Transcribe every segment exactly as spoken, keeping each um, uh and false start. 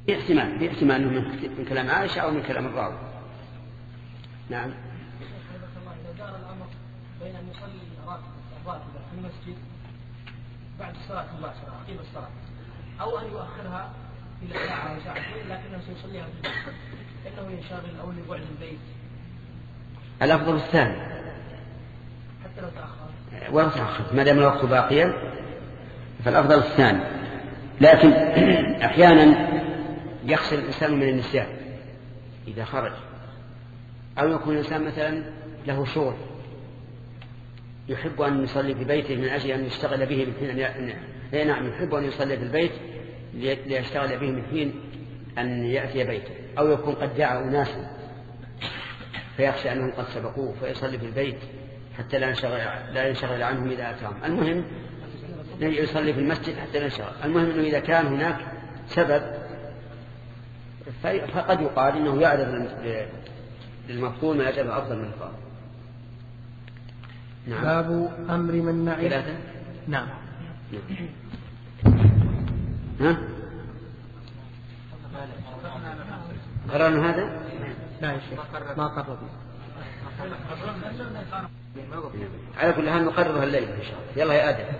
في احتمال في احتمال أنه من كلام عائشة أو من كلام الراوي. نعم. إذا دار الأمر بين أن يصلي الراتبة في المسجد بعد الصلاة مباشرة عقب الصلاة أو أن يؤخرها إلى ساعة أو ساعتين لكنه سيصليها في البيت إنه ينشغل أو لبعد البيت. الأفضل الثاني حتى لو تأخر ولو تأخر ما دام الوقت باقيا فالأفضل الثاني. لكن أحيانا يخشى الإنسان من النسيان إذا خرج أو يكون الإنسان مثلا له شغل يحب أن يصلي في بيته من أجل أن يشتغل به من حين نعم يحب أن يصلي في البيت ليشتغل به من حين أن يأتي بيته أو يكون قد دعا أناسا فيخشى أنهم قد سبقوه فيصلي في البيت حتى لا ينشغل, لا ينشغل عنهم إذا أتاهم. المهم يصلي في المسجد حتى لا ينشغل. المهم أنه إذا كان هناك سبب فقد يقال إنه يعرض للمفضول ما يجب أفضل من الفاضل. نعم. باب أمر من نعي. ثلاثة. نعم. ها؟ قررنا هذا؟ لا يا شيخ ما قررنا. على كل حال نقررها الليل إن شاء الله. يلا يا آدم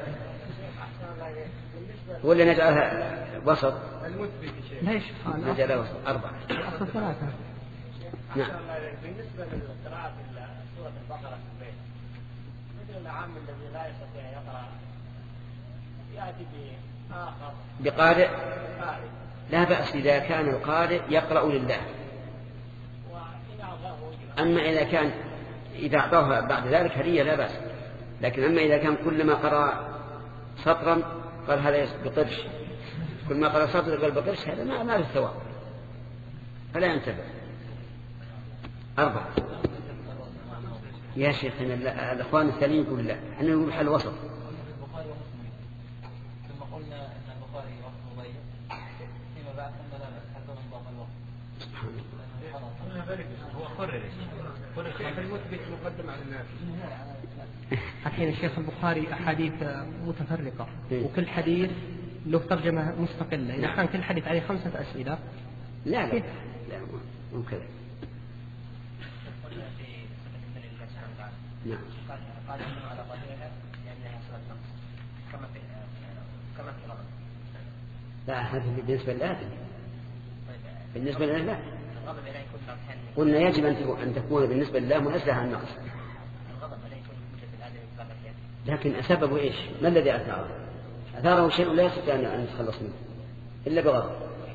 ولا نجعلها وسط؟ ليش؟ نجعلها وسط أربعة. أصل ثلاثة. نعم. بالنسبة للقراءة في سورة البقرة في البيت مثل العام الذي لا يستطيع يقرأ يأتي بآخر بقارئ لا بأس إذا كان القارئ يقرأ لله. أما إذا كان إذا أعطاها بعد ذلك هدية لا بأس. لكن أما إذا كان كلما قرأ سطرا قال هذا بقرش كل ما قرأ سطر قال بقرش هذا ما ما له ثواب فلا ينتبه. أربعة. يا شيخ الأخوان الثانيين يقول لا احنا نقول حل وسط. ثم قلنا أن البخاري وقت مضيع فيما بعد أن لا حتى نضاف الوقت. هو قرر قرر المثبت مقدم على النافي. الحين الشيخ البخاري أحاديث متفرقة وكل حديث له ترجمة مستقلة. إذا كان كل حديث عليه خمسة أسئلة لا لا لا ممكن. نعم. قال إنه على ظاهرها لأنها صلة نقص كما في كما في الغضب. لا هذا بالنسبة لله. بالنسبة لله لا. الغضب لا يكون نقصا. قلنا يجب أن تكون بالنسبة لله منزهة عن النقص. الغضب لا يكون موجود في الآدم إطلاقا. لكن سببه إيش؟ ما الذي أثاره؟ أثاره شيء لا يستطيع أن يتخلص منه إلا بغضب.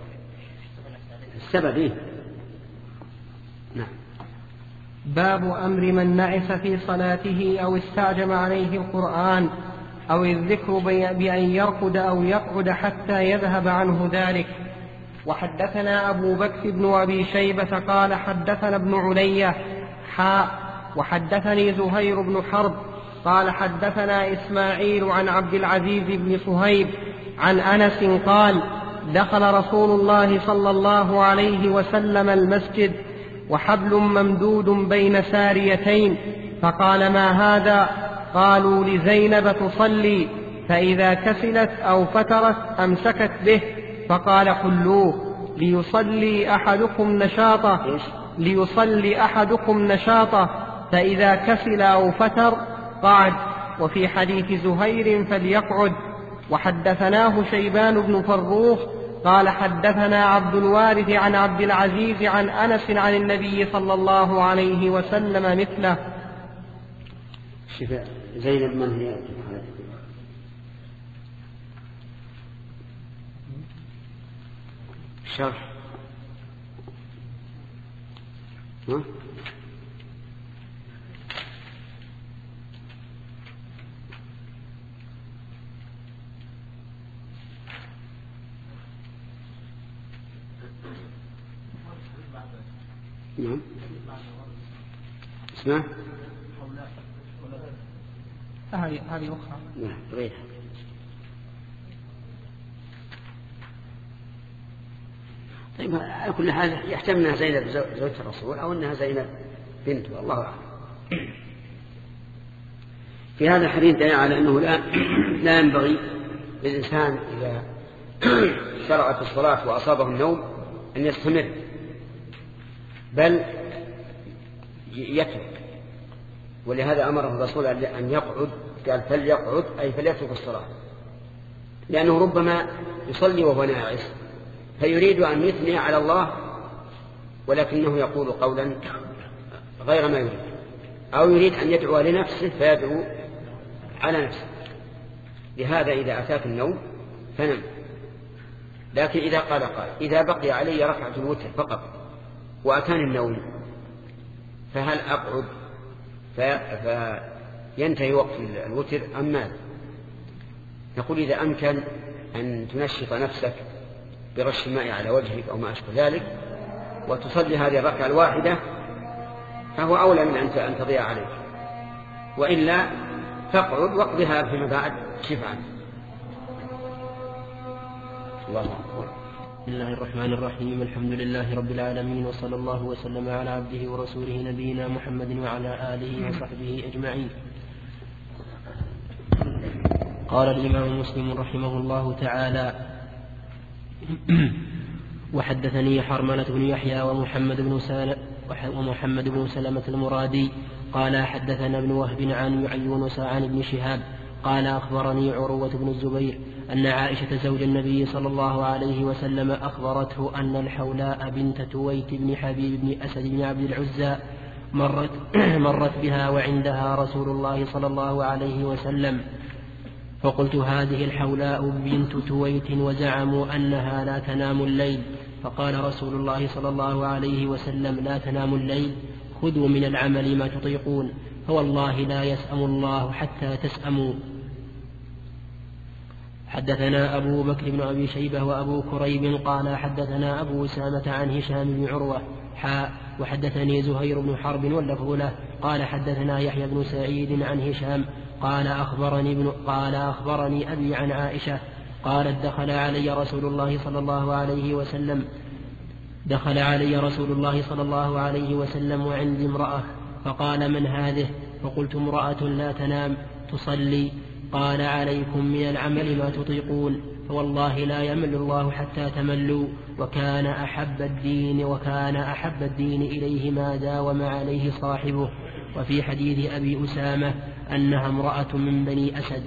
السبب إيه؟ نعم. باب أمر من نعس في صلاته أو استعجم عليه القرآن أو الذكر بأن يرقد أو يقعد حتى يذهب عنه ذلك. وحدثنا أبو بكر بن أبي شيبة قال حدثنا ابن علية حاء وحدثني زهير بن حرب قال حدثنا إسماعيل عن عبد العزيز بن صهيب عن أنس قال دخل رسول الله صلى الله عليه وسلم المسجد وحبل ممدود بين ساريتين فقال ما هذا؟ قالوا لزينب تصلي فإذا كسلت أو فترت أمسكت به فقال خلوه ليصلي أحدكم نشاطه ليصلي أحدكم نشاطه فإذا كسل أو فتر قعد. وفي حديث زهير فليقعد. وحدثناه شيبان بن فروخ قال حدثنا عبد الوارث عن عبد العزيز عن أنس عن النبي صلى الله عليه وسلم مثله. شفاء زينب من هي؟ شرح ها؟ نعم. اسمع. هذه هذه أخرى. نعم غير. طيب على كل حال يحتمل أنها زينب زوجة الرسول أو أنها زينب بنته الله أعلم. في هذا الحديث دليل على أنه لا لا ينبغي للإنسان إذا شرع في الصلاة وأصابه النوم أن يستمر بل يترك. ولهذا أمره الرسول أن يقعد، قال فليقعد أي فليترك الصلاة، لأنه ربما يصلي وهو ناعس فيريد أن يثني على الله ولكنه يقول قولا غير ما يريد، أو يريد أن يدعو لنفسه فيدعو على نفسه. لهذا إذا أتاك النوم فنم. لكن إذا قال قال إذا بقي علي ركعة الوتر فقط وأتاني النوم فهل أقعد فينتهي وقت الوتر أم ماذا؟ نقول إذا أمكن أن تنشط نفسك برش الماء على وجهك أو ما أشبه ذلك وتصلي هذه الركعة الواحدة فهو أولى من أن تضيع عليك، وإلا فاقعد واقضها فيما بعد شفعا. الله أكبر. بسم الله الرحمن الرحيم. الحمد لله رب العالمين، وصلى الله وسلم على عبده ورسوله نبينا محمد وعلى آله وصحبه أجمعين. قال الإمام مسلم رحمه الله تعالى: وحدثني حرملة بن يحيى ومحمد بن سلمة ومحمد بن سلمة المرادي قال حدثنا ابن وهب عن يونس عن ابن شهاب قال أخبرني عروة بن الزبير أن عائشة زوج النبي صلى الله عليه وسلم أخبرته أن الحولاء بنت تويت بن حبيب بن أسد بن عبد العزى مرت, مرت بها وعندها رسول الله صلى الله عليه وسلم، فقلت: هذه الحولاء بنت تويت وزعموا أنها لا تنام الليل. فقال رسول الله صلى الله عليه وسلم: لا تنام الليل، خذوا من العمل ما تطيقون، فوالله لا يسأم الله حتى تسأموا. حدثنا أبو بكر بن أبي شيبة وأبو كريب قال حدثنا أبو أسامة عن هشام بن عروة حاء وحدثني زهير بن حرب واللفظ له قال حدثنا يحيى بن سعيد عن هشام قال أخبرني, ابن قال أخبرني أبي عن عائشة قالت: دخل علي رسول الله صلى الله عليه وسلم دخل علي رسول الله صلى الله عليه وسلم وعندي امرأة، فقال: من هذه؟ فقلت: امرأة لا تنام تصلي. قال: عليكم من العمل ما تطيقون، فوالله لا يمل الله حتى تملوا. وكان أحب الدين وكان أحب الدين إليه ما داوم عليه صاحبه. وفي حديث أبي أسامة أنها امرأة من بني أسد.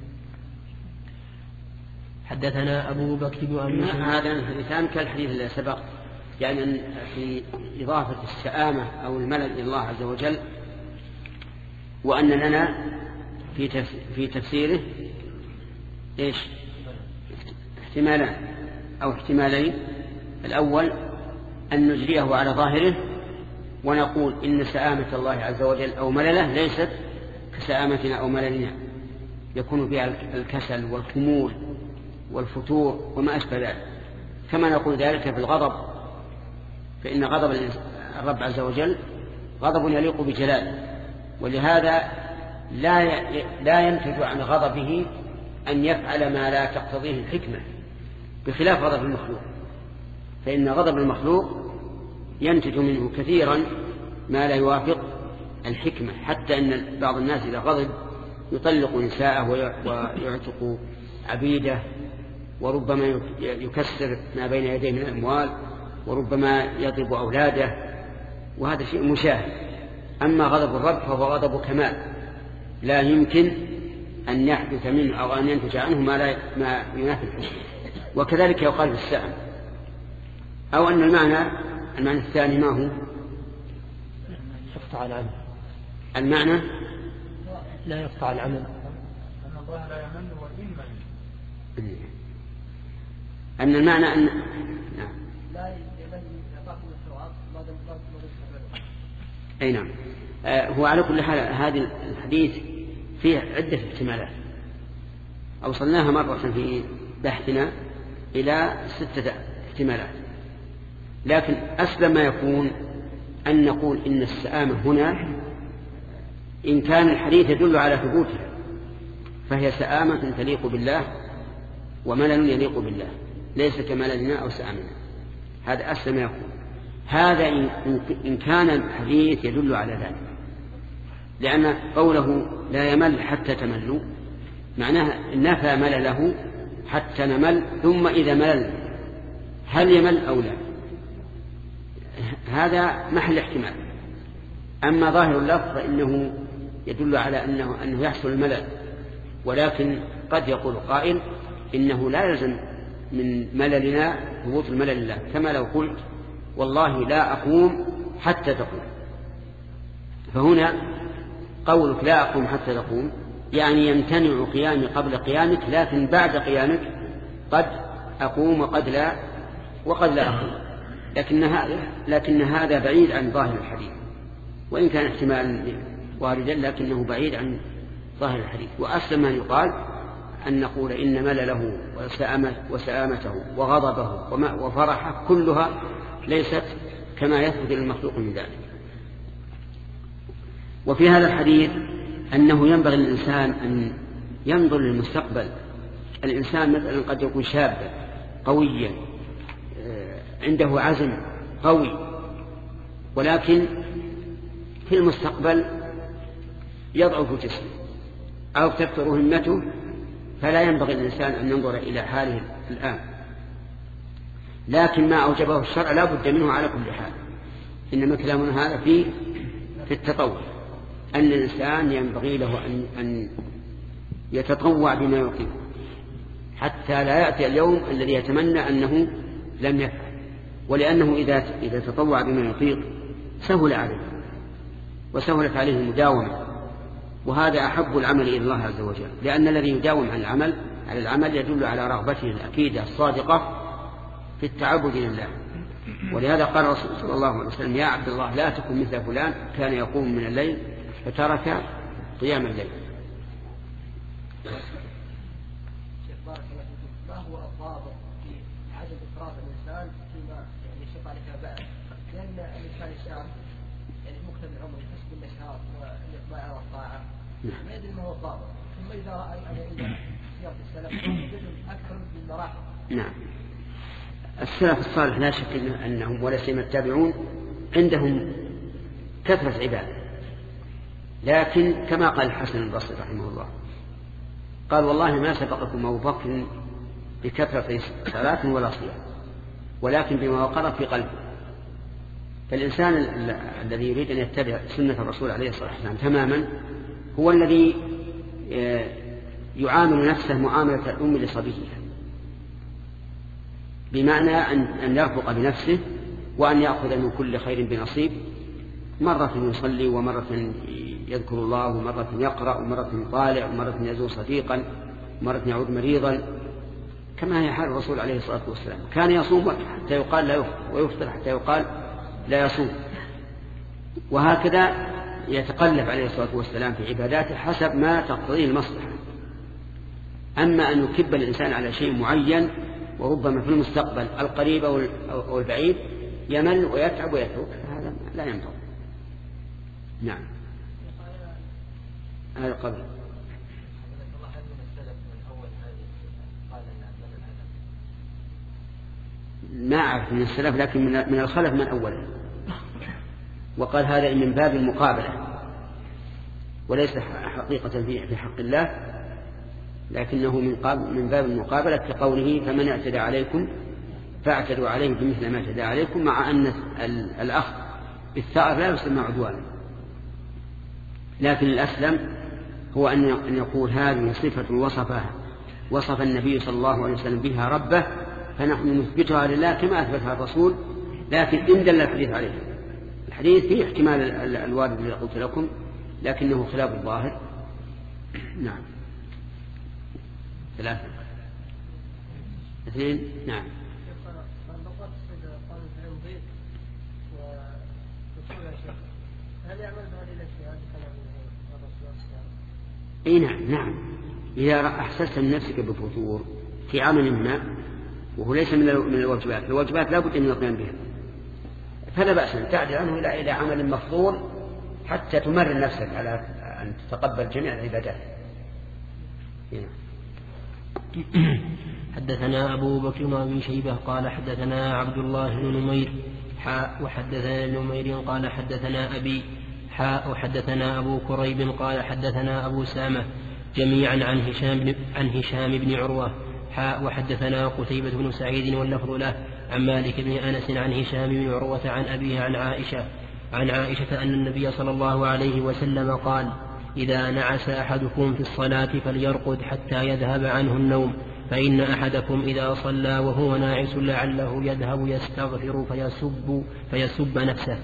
حدثنا أبو بكر بن أبي شيبة. هذا الحديثان كالحديث الذي سبق، يعني أن في إضافة السآمة أو الملل إلى الله عز وجل، وأن لنا في في تفسيره إيش؟ احتمالان أو احتمالين. الأول أن نجريه على ظاهره ونقول إن سآمة الله عز وجل أو ملله ليست كسآمتنا أو مللنا، يكون فيها الكسل والخمول والفتور وما أشبه ذلك، كما نقول ذلك في الغضب، فإن غضب الرب عز وجل غضب يليق بجلاله، ولهذا لا لا ينتج عن غضبه أن يفعل ما لا تقتضيه الحكمة، بخلاف غضب المخلوق، فإن غضب المخلوق ينتج منه كثيرا ما لا يوافق الحكمة، حتى أن بعض الناس إذا غضب يطلق نساءه ويعتق عبيده، وربما يكسر ما بين يديه من الأموال، وربما يضرب أولاده، وهذا شيء مشاهد. أما غضب الرب فهو غضب كمال، لا يمكن أن يحدث منه أو أن ينتج عنه ما, لا ما ينافي الحكم. وكذلك يقال في السائل. أو أن المعنى المعنى الثاني ما هو؟ يقطع العمل. المعنى لا يقطع العمل، أن الله لا يمن وإن من، أن المعنى أن نعم. لا يمن يطاق من الحوار ما دام طلب مغيث. أي نعم. آه هو على كل حال هذا الحديث فيه عدة احتمالات أوصلناها مرة في بحثنا إلى ستة احتمالات، لكن أسلم ما يكون أن نقول إن السآمة هنا إن كان الحديث يدل على ثبوتها فهي سآمة تليق بالله وملل يليق بالله، ليس كمللنا أو سآمنا. هذا أسلم ما يكون. هذا إن كان الحديث يدل على ذلك، لأن قوله لا يمل حتى تملوا معناه نفى ملله حتى نمل، ثم إذا ملل هل يمل أو لا؟ هذا محل احتمال. أما ظاهر اللفظ فإنه يدل على أنه, أنه يحصل الملل، ولكن قد يقول قائل إنه لا يلزم من مللنا ثبوت الملل لله، كما لو قلت والله لا أقوم حتى تقوم، فهنا قولك لا أقوم حتى تقوم يعني يمتنع قيامي قبل قيامك، لكن بعد قيامك قد أقوم وقد لا وقد لا أقوم، لكن هذا لكن هذا بعيد عن ظاهر الحديث، وإن كان احتمال واردا لكنه بعيد عن ظاهر الحديث. وأسلم ما يقال أن نقول إن ملله وسآمته وغضبه وفرحه كلها ليست كما يثبت للمخلوق من ذلك. وفي هذا الحديث أنه ينبغي للإنسان أن ينظر للمستقبل. الإنسان مثلا قد يكون شابا قويا عنده عزم قوي، ولكن في المستقبل يضعف جسمه أو تكثر همته، فلا ينبغي للإنسان أن ينظر إلى حاله الآن، لكن ما أوجبه الشرع لا بد منه على كل حال. إنما كلامنا هذا في في التطوع، أن الإنسان ينبغي له أن, أن يتطوع بما يطيق حتى لا يأتي اليوم الذي يتمنى أنه لم يفعل، ولأنه إذا إذا تطوع بما يطيق سهل عليه وسهلت عليه المداومة، وهذا أحب العمل إلى الله عز وجل، لأن الذي يداوم على العمل على العمل يدل على رغبته الأكيدة الصادقة في التعبد لله. ولهذا قال الرسول صلى الله عليه وسلم يا عبد الله لا تكن مثل فلان كان يقوم من الليل فترك قيام الليل. ما هو الضابط في عدم إفراط الإنسان فيما يعني يشق عليك بعد؟ لأن الإنسان الشاب يعني مكتمل عمره يحس بالنشاط والإقبال على الطاعة، ما يدري ما هو الضابط، ثم إذا رأى عند سيرة السلف يجد أكثر من مراحل. نعم، السلف الصالح لا شك أنهم ولا سيما التابعون عندهم كثرة عبادة، لكن كما قال الحسن البصري رحمه الله قال والله ما سبقكم أبو بكر بكثرة صلاة ولا صيام، ولكن بما وقر في قلبه. فالإنسان الذي يريد أن يتبع سنة الرسول عليه الصلاة والسلام تماما هو الذي يعامل نفسه معاملة الأم لصبيها، بمعنى أن يرفق بنفسه وأن يأخذ من كل خير بنصيب، مرة يصلي ومرة يذكر الله ومرة يقرأ ومرة يطالع ومرة يزور صديقا ومرة يعود مريضا، كما هي حال الرسول عليه الصلاة والسلام. كان يصوم حتى يقال لا يفطر ويفطر حتى يقال لا يصوم، وهكذا يتقلب عليه الصلاة والسلام في عباداته حسب ما تقتضيه المصلحة. أما أن يكب الإنسان على شيء معين وربما في المستقبل القريب أو البعيد يمل ويتعب ويترك، هذا لا ينبغي. نعم، هذا قبل ما أعرف من السلف، لكن من الخلف من أوله، وقال هذا من باب المقابلة وليس حقيقة في حق الله، لكنه من باب المقابلة كقوله فمن اعتدى عليكم فاعتدوا عليه بمثل ما اعتدى عليكم، مع أن الأخذ بالثأر لا يسمى عدوانا، لكن الأسلم هو أن يقول هذه صفة وصفها وصف النبي صلى الله عليه وسلم بها ربه، فنحن نثبتها لله كما أثبتها الرسول، لكن إن دل الحديث عليه. الحديث فيه احتمال الوارد الذي قلت لكم، لكنه خلاف الظاهر. نعم، ثلاثة اثنين. نعم، هل يعمل بهذه الأشياء بكلام الرسول؟ اي نعم نعم، إذا أحسست من نفسك بفتور في عمل ما وهو ليس من من الواجبات، الواجبات لا بد من القيام بها، فلا بأس أن تعدل عنه إلى إلى عمل مفضول حتى تمرن نفسك على أن تتقبل جميع العبادات. حدثنا أبو بكر بن أبي شيبة قال حدثنا عبد الله بن نمير حاء وحدثنا نمير قال حدثنا أبي حاء وحدثنا أبو كريب قال حدثنا أبو سامة جميعا عن هشام بن, عن هشام بن عروة حاء وحدثنا قتيبة بن سعيد واللفظ له عن مالك بن أنس عن هشام بن عروة عن أبيه عن عائشة عن عائشة أن النبي صلى الله عليه وسلم قال: إذا نعس أحدكم في الصلاة فليرقد حتى يذهب عنه النوم، فإن أحدكم إذا صلى وهو ناعس لعله يذهب يستغفر فيسب, فيسب نفسه.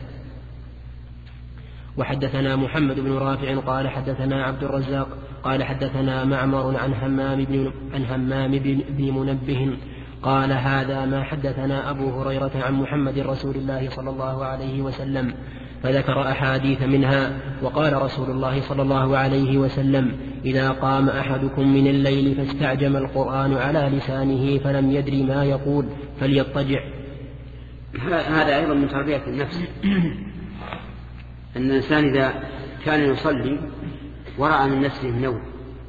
وحدثنا محمد بن رافع قال حدثنا عبد الرزاق قال حدثنا معمر عن همام بن, عن همام بن منبه قال: هذا ما حدثنا أبو هريرة عن محمد رسول الله صلى الله عليه وسلم، فذكر أحاديث منها. وقال رسول الله صلى الله عليه وسلم: إذا قام أحدكم من الليل فاستعجم القرآن على لسانه فلم يدري ما يقول فليضطجع. هذا أيضا من تربية النفس، أن الإنسان إذا كان يصلي ورأى من نفسه النوم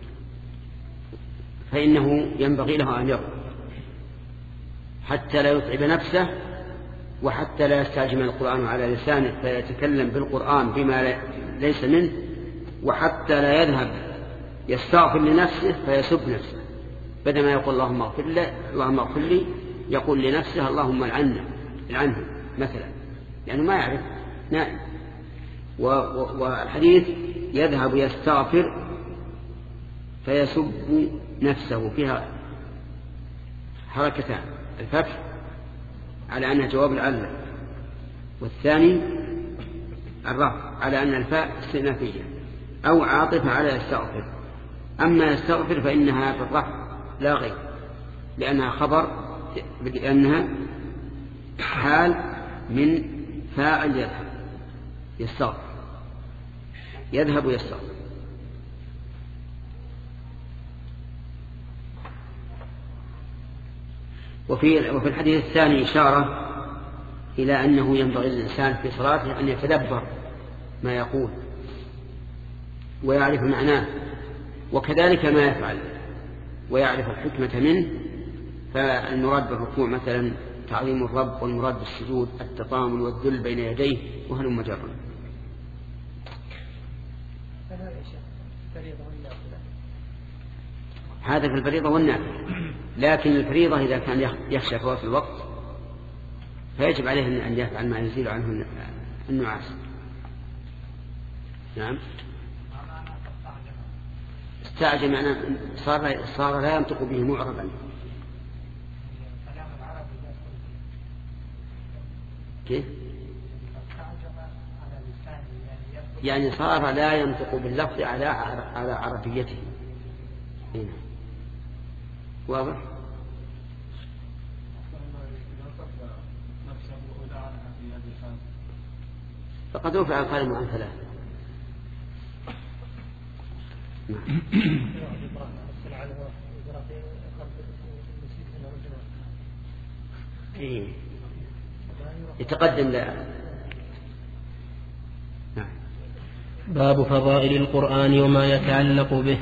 فإنه ينبغي له أن يرقد حتى لا يتعب نفسه، وحتى لا يستعجم القرآن على لسانه فيتكلم بالقرآن بما ليس منه، وحتى لا يذهب يستغفر لنفسه فيسب نفسه، بدل ما يقول اللهم اغفر لي اللهم اغفر لي يقول لنفسه اللهم العنه العنه مثلا، لأنه ما يعرف نائم. والحديث يذهب يستغفر فيسب نفسه فيها حركتان: الفتح على أنها جواب العلة، والثاني الرفع على أن الفاء استئنافية أو عاطفة على يستغفر. أما يستغفر فإنها بالرفع لا غير، لأنها خبر، لأنها حال من فاعل يذهب يستغفر يذهب يستغفر. وفي وفي الحديث الثاني إشارة إلى أنه ينبغي للإنسان في صلاته أن يتدبر ما يقول ويعرف معناه، وكذلك ما يفعل ويعرف الحكمة منه. فالمراد بالركوع مثلا تعظيم الرب، والمراد بالسجود التطامن والذل بين يديه وهلم جرا. هذا في الفريضة والنافلة، لكن الفريضة إذا كان يخشى فوات الوقت فيجب عليه أن يفعل ما يزيل عنه النعاس. نعم. استعجل معناه صار صار لا ينطق به معربا. كيف؟ يعني صار لا ينطق باللفظ على على عربيته. هنا واضح؟ فقد رفع القلم عن ثلاث. إيه. يتقدم لا. نعم. باب فضائل القرآن وما يتعلق به.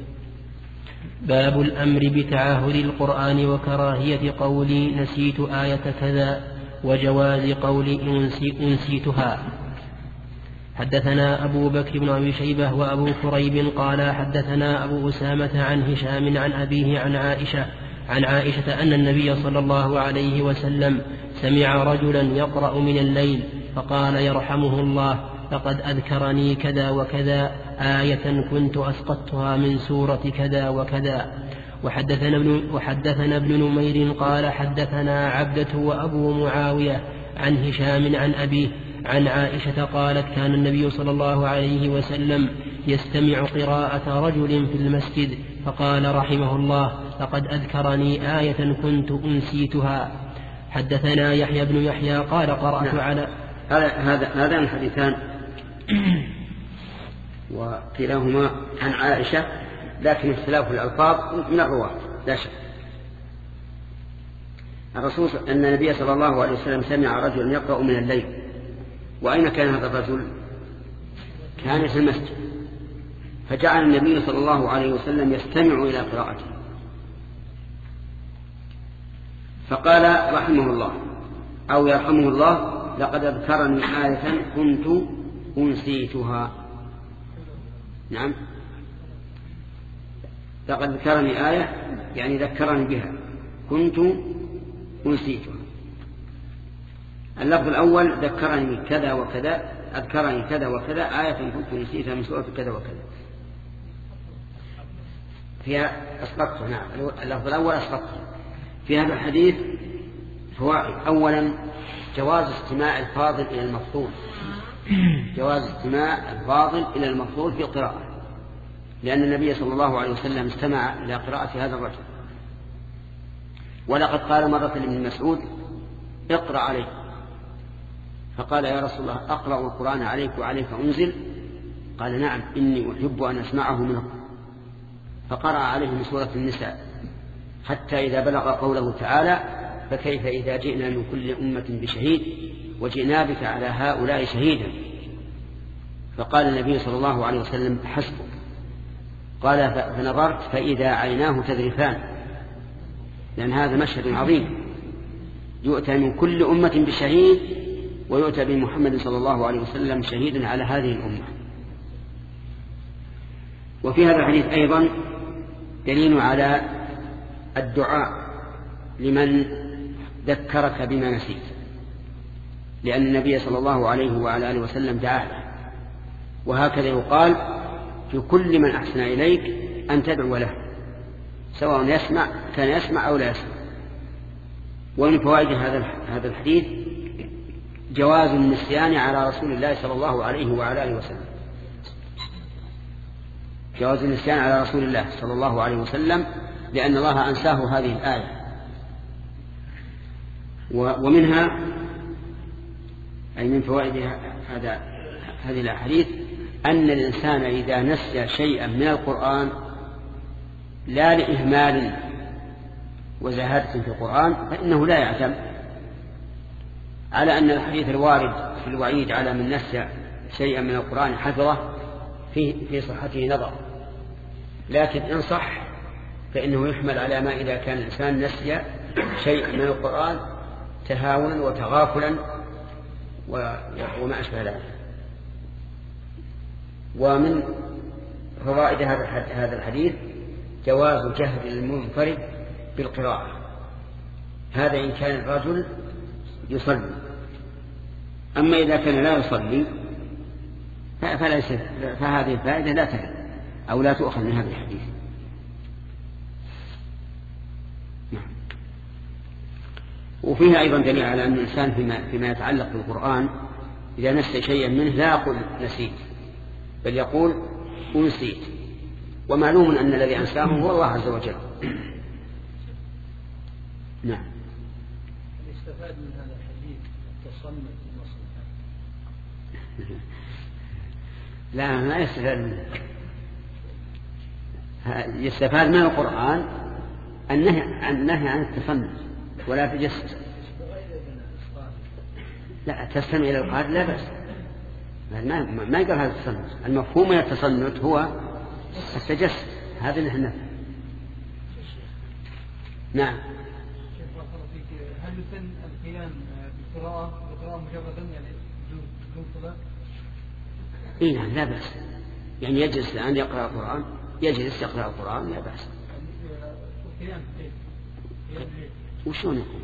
باب الأمر بتعاهد القرآن وكراهية قولي نسيت آية كذا، وجواز قولي أنسيتها. حدثنا أبو بكر بن أبي شيبة وأبو كريب قال حدثنا أبو أسامة عن هشام عن أبيه عن عائشة عن عائشة أن النبي صلى الله عليه وسلم سمع رجلا يقرأ من الليل فقال: يرحمه الله، لقد أذكرني كذا وكذا آية كنت أسقطتها من سورة كذا وكذا. وحدثنا ابن, وحدثنا ابن نمير قال حدثنا عبدة وأبو معاوية عن هشام عن أبيه عن عائشة قالت: كان النبي صلى الله عليه وسلم يستمع قراءة رجل في المسجد فقال رحمه الله: لقد أذكرني آية كنت أنسيتها. حدثنا يحيى بن يحيى قال قرأت نعم. على هذا هذان الحديثان وكلاهما عن عائشة، لكن اختلاف الألفاظ من الرواة لا شك. الرسول أن النبي صلى الله عليه وسلم سمع رجلا يقرأ من الليل. وأين كان هذا الرجل؟ كان في المسجد، فجعل النبي صلى الله عليه وسلم يستمع إلى قراءته فقال رحمه الله أو يرحمه الله: لقد أذكرني آية كنت أنسيتها. نعم، لقد ذكرني آية يعني ذكرني بها كنت أنسيتها. اللفظ الأول ذكرني كذا وكذا، أذكرني كذا وكذا، آية كنت نسيتها من سورة كذا وكذا، فيها أسقطته. نعم اللفظ الأول أسقطته. في هذا الحديث فوائد. أولا جواز استماع الفاضل إلى المفضول، جواز استماع الفاضل إلى المفضول في القراءة، لأن النبي صلى الله عليه وسلم استمع إلى قراءة هذا الرجل. ولقد قال مرة لابن مسعود اقرأ عليك، فقال يا رسول الله أقرأ القرآن عليك وعليك أنزل؟ قال نعم إني أحب أن أسمعه منه. فقرأ عليه من سورة النساء حتى إذا بلغ قوله تعالى فكيف إذا جئنا من كل أمة بشهيد وجئنا بك على هؤلاء شهيدا. فقال النبي صلى الله عليه وسلم حسبك. قال فنظرت فإذا عيناه تذرفان، لأن هذا مشهد عظيم، يؤتى من كل أمة بشهيد ويؤتى بمحمد صلى الله عليه وسلم شهيدا على هذه الأمة. وفي هذا الحديث أيضا دليل على الدعاء لمن ذكرك بما نسيت، لأن النبي صلى الله عليه وعلى آله وسلم دعا له. وهكذا يقال في كل من أحسن إليك أن تدعو له، سواء يسمع كان يسمع أو لا يسمع. ومن فوائد هذا الحديث جواز النسيان على رسول الله صلى الله عليه وعلى آله وسلم، جواز النسيان على رسول الله صلى الله عليه وسلم، لأن الله أنساه هذه الآية. ومنها أي من فوائد هذا هذه الأحاديث أن الإنسان إذا نسي شيئا من القرآن لا لإهمال وزهادة في القرآن فإنه لا يعتم، على أن الحديث الوارد في الوعيد على من نسي شيئا من القرآن حفظه في في صحته نظر، لكن إن صح فإنه يحمل على ما إذا كان الإنسان نسي شيئا من القرآن تهاونا وتغافلا وما أشبه ذلك. ومن فوائد هذا الحديث جواز جهل المنفرد بالقراءة، هذا إن كان الرجل يصلي. أما إذا كان لا يصلي فليس فهذه الفائدة لا ترد أو لا تؤخذ من هذا الحديث. نعم. وفيها أيضا دليل على أن الإنسان فيما, فيما يتعلق بالقرآن إذا نسي شيئا منه لا يقول نسيت، بل يقول أنسيت، ومعلوم أن الذي أنساه هو الله عز وجل. نعم. يستفاد من هذا الحديث التصنت المصلحة؟ لا ما يستفاد منه. يستفاد من القرآن النهي النهي عن التصنت ولا تجسس. لا تستمع إلى القارئ لا بأس، ما ما يقال هذا التصنت. المفهوم من التصنت هو التجسس، هذا اللي احنا. نعم. هل يسن القيام بالقراءة بالقراءة مجردا يعني بدون صلاة؟ إيه نعم لا بأس، يعني يجلس الآن يقرأ القرآن، يجلس يقرأ القرآن لا بأس. القيام وشون يقول؟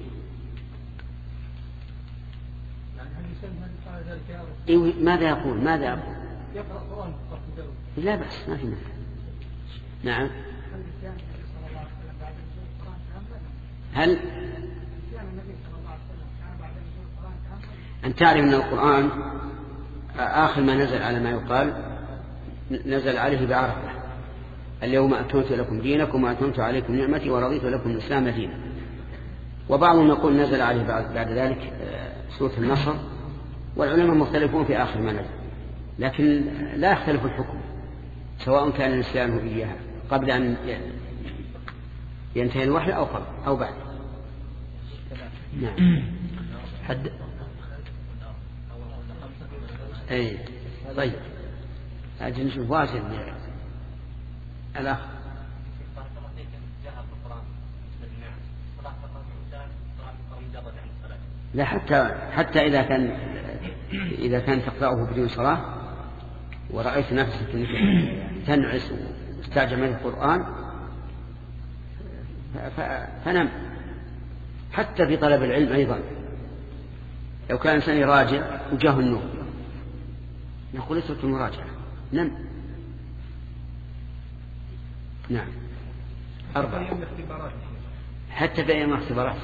يعني هل يسن هل يفعل ذلك يا رب؟ إيه ماذا يقول؟ ماذا يقول؟ يقرأ القرآن فقط. لا بأس ما في مانع. نعم. هل أن تعرف أن القرآن آخر ما نزل على ما يقال نزل عليه بعرفة، اليوم أكملت لكم دينكم وأتممت عليكم نعمتي ورضيت لكم الإسلام دينا. وبعضهم يقول نزل عليه بعد ذلك سورة النصر، والعلماء مختلفون في آخر ما نزل، لكن لا يختلف الحكم سواء كان الإسلام إياها قبل أن ينتهي الوحي أو قبل أو بعد. نعم. حد أي طيب أجل نشوف واصل الأخ. لا حتى حتى إذا كان إذا كان تقرأه بدون صلاة ورأيت نفسك تنعس واستعجل من القرآن فنم. حتى في طلب العلم أيضا لو كان إنسان يراجع وجاه النوم نقول اترك المراجعة نم. نعم. أربعة حتى في أيام الاختبارات.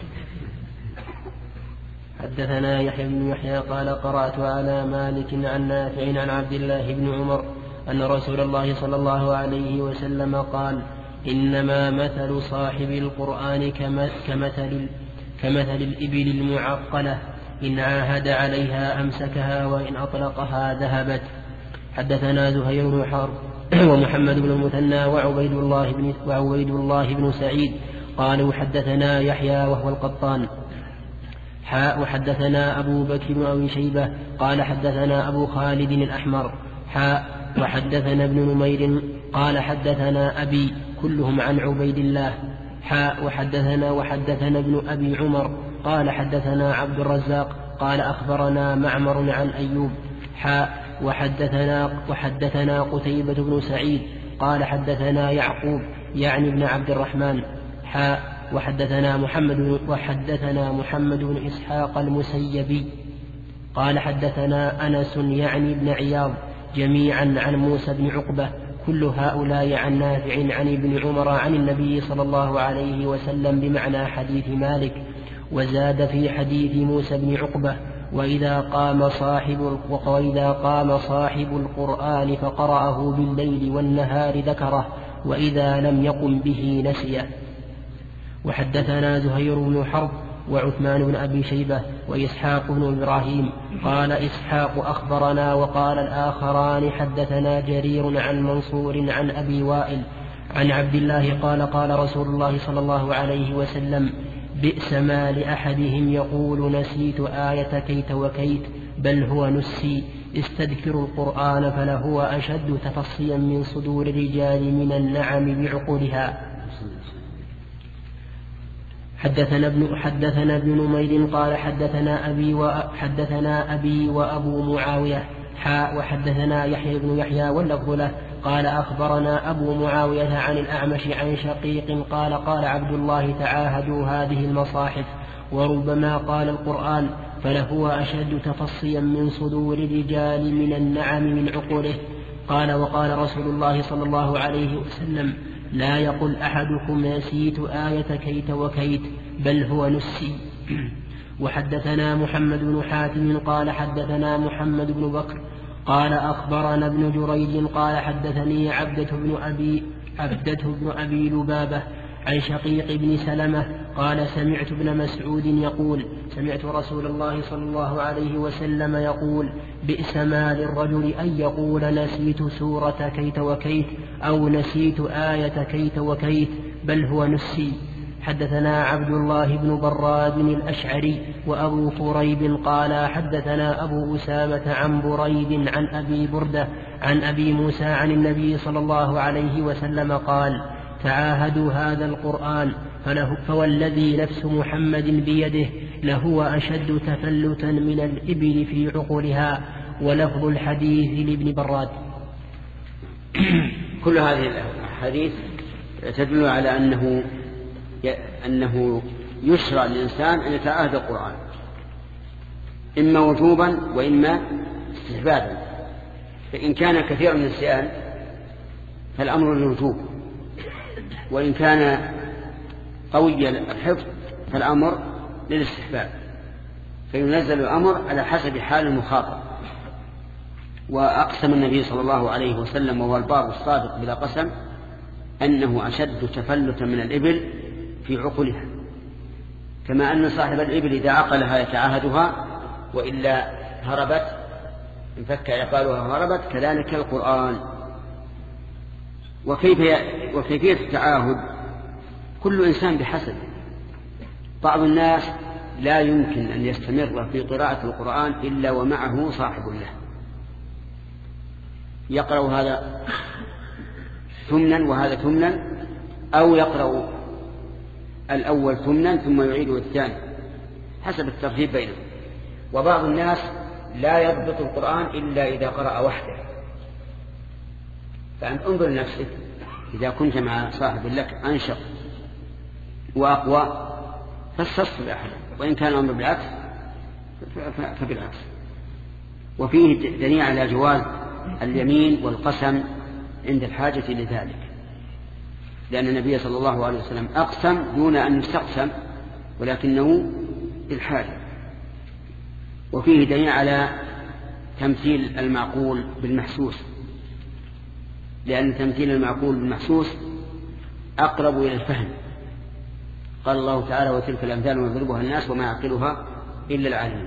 حدثنا يحيى بن يحيى قال قرأت على مالك عن نافع عن عبد الله بن عمر أن رسول الله صلى الله عليه وسلم قال إنما مثل صاحب القرآن كمثل, كمثل الإبل المعقلة إن عاهد عليها أمسكها وإن أطلقها ذهبت. حدثنا زهير بن حرب ومحمد بن المثنى وعبيد الله بن, وعبيد الله بن سعيد قالوا حدثنا يحيى وهو القطان حاء وحدثنا أبو بكر بن أبي شيبة قال حدثنا أبو خالد الأحمر حاء وحدثنا ابن نمير قال حدثنا أبي كلهم عن عبيد الله حاء وحدثنا وحدثنا ابن أبي عمر قال حدثنا عبد الرزاق قال أخبرنا معمر عن أيوب حاء وحدثنا, وحدثنا قتيبة بن سعيد قال حدثنا يعقوب يعني ابن عبد الرحمن حاء وحدثنا محمد, وحدثنا محمد بن إسحاق المسيبي قال حدثنا أنس يعني ابن عياض جميعا عن موسى بن عقبة كل هؤلاء عن نافع عن ابن عمر عن النبي صلى الله عليه وسلم بمعنى حديث مالك. وزاد في حديث موسى بن عقبة وإذا قام صاحب, وإذا قام صاحب القرآن فقرأه بالليل والنهار ذكره وإذا لم يقم به نسيه. وحدثنا زهير بن حرب وعثمان بن أبي شيبة وإسحاق بن إبراهيم قال إسحاق أخبرنا وقال الآخران حدثنا جرير عن منصور عن أبي وائل عن عبد الله قال قال رسول الله صلى الله عليه وسلم بئس ما لأحدهم يقول نسيت آية كيت وكيت بل هو نسي استذكروا القرآن فلهو أشد تفصيا من صدور الرجال من النعم بعقولها. حدثنا ابن حدثنا ابن نمير قال حدثنا أبي وحدثنا أبي وأبو معاوية حاء وحدثنا يحيى بن يحيى واللفظ له قال أخبرنا أبو معاوية عن الأعمش عن شقيق قال قال عبد الله تعاهدوا هذه المصاحف وربما قال القرآن فلهو أشد تفصيا من صدور الرجال من النعم من عقوله. قال وقال رسول الله صلى الله عليه وسلم لا يقل أحدكم نسيت آية كيت وكيت بل هو نسي. وحدثنا محمد بن حاتم قال حدثنا محمد بن بكر قال أخبرنا ابن جريج قال حدثني عبدة بن أبي, عبدة بن أبي لبابة عن شقيق بن سلمة قال سمعت ابن مسعود يقول سمعت رسول الله صلى الله عليه وسلم يقول بئس ما للرجل أن يقول نسيت سورة كيت وكيت أو نسيت آية كيت وكيت بل هو نسي. حدثنا عبد الله بن براد الأشعري وأبو كريب قال حدثنا أبو أسامة عن بريد عن أبي بردة عن أبي موسى عن النبي صلى الله عليه وسلم قال تعاهدوا هذا القرآن فله فوالذي نفس محمد بيده لهو أشد تفلتا من الإبل في عقولها. ولفظ الحديث لابن براد. كل هذه الحديث تدل على أنه أنه يشرع للإنسان أن يتعاهد القرآن إما وجوبا وإما استحبابا. فإن كان كثير من النسيان فالأمر للوجوب، وإن كان قوي الحفظ فالأمر للاستحباب، فينزل الأمر على حسب حال المخاطب. وأقسم النبي صلى الله عليه وسلم وهو البار الصادق بلا قسم أنه أشد تفلتا من الإبل في عقلها، كما أن صاحب الإبل إذا عقلها يتعاهدها وإلا هربت انفك عقالها هربت، كذلك القرآن. وكيف وكيفية التعاهد كل إنسان بحسب. بعض الناس لا يمكن أن يستمر في قراءة القرآن إلا ومعه صاحب له، يقرأ هذا ثمنا وهذا ثمنا، أو يقرأ الأول ثمنا ثم يعيده الثاني حسب الترتيب بينهم. وبعض الناس لا يضبط القرآن إلا إذا قرأ وحده. فأنت انظر لنفسك، إذا كنت مع صاحب لك أنشط وأقوى فاستصل أحدا، وإن كان الأمر بالعكس فبالعكس. وفيه دليل على جواز اليمين والقسم عند الحاجة لذلك، لأن النبي صلى الله عليه وسلم أقسم دون أن يستقسم ولكنه للحاجة. وفيه دليل على تمثيل المعقول بالمحسوس، لأن تمثيل المعقول بالمحسوس أقرب إلى الفهم. قال الله تعالى: وتلك الأمثال نضربها الناس وما يعقلها إلا العالمون.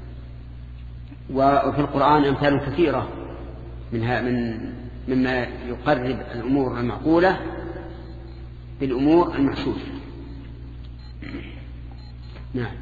وفي القرآن أمثال كثيرة منها من مما يقرب الأمور المعقولة بالأمور المحسوسة. نعم.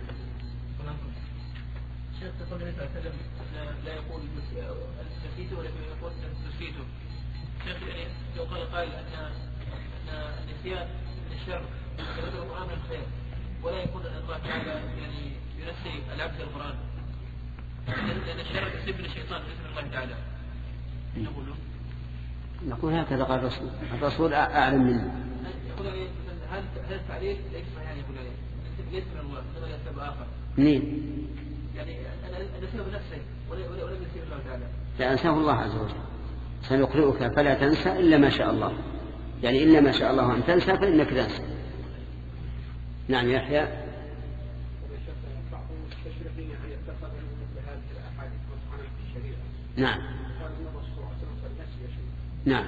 شيخ تقول النبي صلى الله عليه وسلم لا يقول نسيته ولكن يقول نسيته. شيخ يعني لو قال قائل أن أن النسيان من الشر يذكر القرآن من الخير، ولا يكون أن الله تعالى يعني ينسي العبد القرآن، لأن الشر يسيب من الشيطان بإذن الله تعالى. نقول نقول هكذا قال الرسول، الرسول أعلم منه. يقول عليه هل هل التعليل ليس صحيح؟ يقول عليه ليس من الله، إنما يسبب آخر. منين؟ يعني أنا نسيه بنفسه ولا ولا نسيه الله تعالى. لا، أنساه الله عز وجل. سنقرئك فلا تنسى إلا ما شاء الله، يعني إلا ما شاء الله أن تنسى فإنك تنسى. نعم يحيى. نعم نعم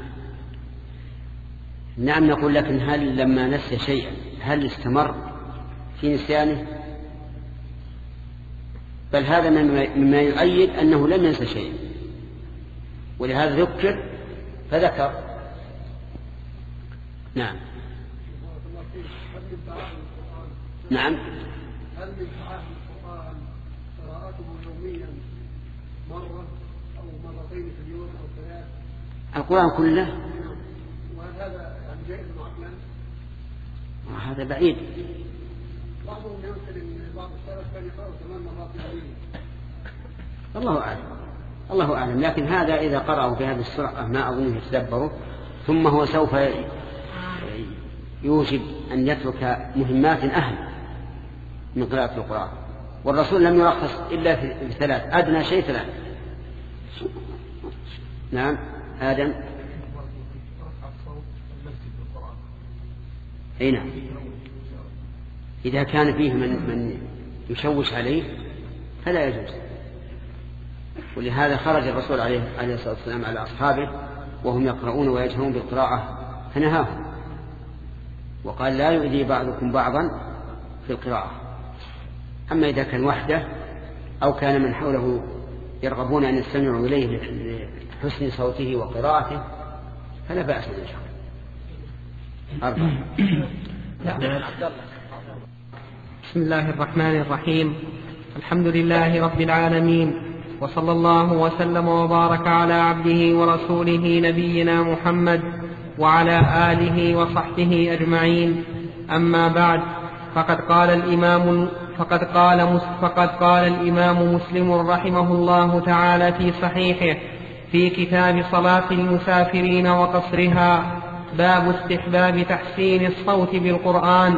نعم نقول لكن هل لما نسي شيئا هل استمر في نسيانه؟ بل هذا مما يؤيد أنه لم ينسى شيئا، ولهذا ذكر فذكر. نعم نعم. هل من تعاهد القرآن قراءته يوميا مرة أو مرتين في اليوم أو ثلاث؟ القرآن كله؟ وهل هذا يعني جائز عقلا؟ هذا بعيد. بعضهم يمثل ان بعض السلف كان يقرأ ثمان مرات في اليوم. الله أعلم، الله أعلم. لكن هذا إذا قرأوا بهذه السرعة ما أظنه يتدبروا، ثم هو سوف يوجب أن يترك مهمات أهم من قراءة القرآن، والرسول لم يرخص إلا في ثلاث، أدنى شيء ثلاث. نعم. آدم. أي نعم، إذا كان فيه من, من يشوش عليه فلا يجوز. ولهذا خرج الرسول عليه, عليه الصلاة والسلام على أصحابه وهم يقرؤون ويجهرون بالقراءة فنهاهم وقال: لا يؤذي بعضكم بعضا في القراءة. أما إذا كان وحده أو كان من حوله يرغبون أن يستمعوا إليه لحسن صوته وقراءته فلا بأس إن شاء الله. أربعة. بسم الله الرحمن الرحيم. الحمد لله رب العالمين، وصلى الله وسلم وبارك على عبده ورسوله نبينا محمد وعلى آله وصحبه أجمعين. أما بعد، فقد قال الإمام فقد قال فقد قال الإمام مسلم رحمه الله تعالى في صحيحه في كتاب صلاة المسافرين وقصرها: باب استحباب تحسين الصوت بالقرآن.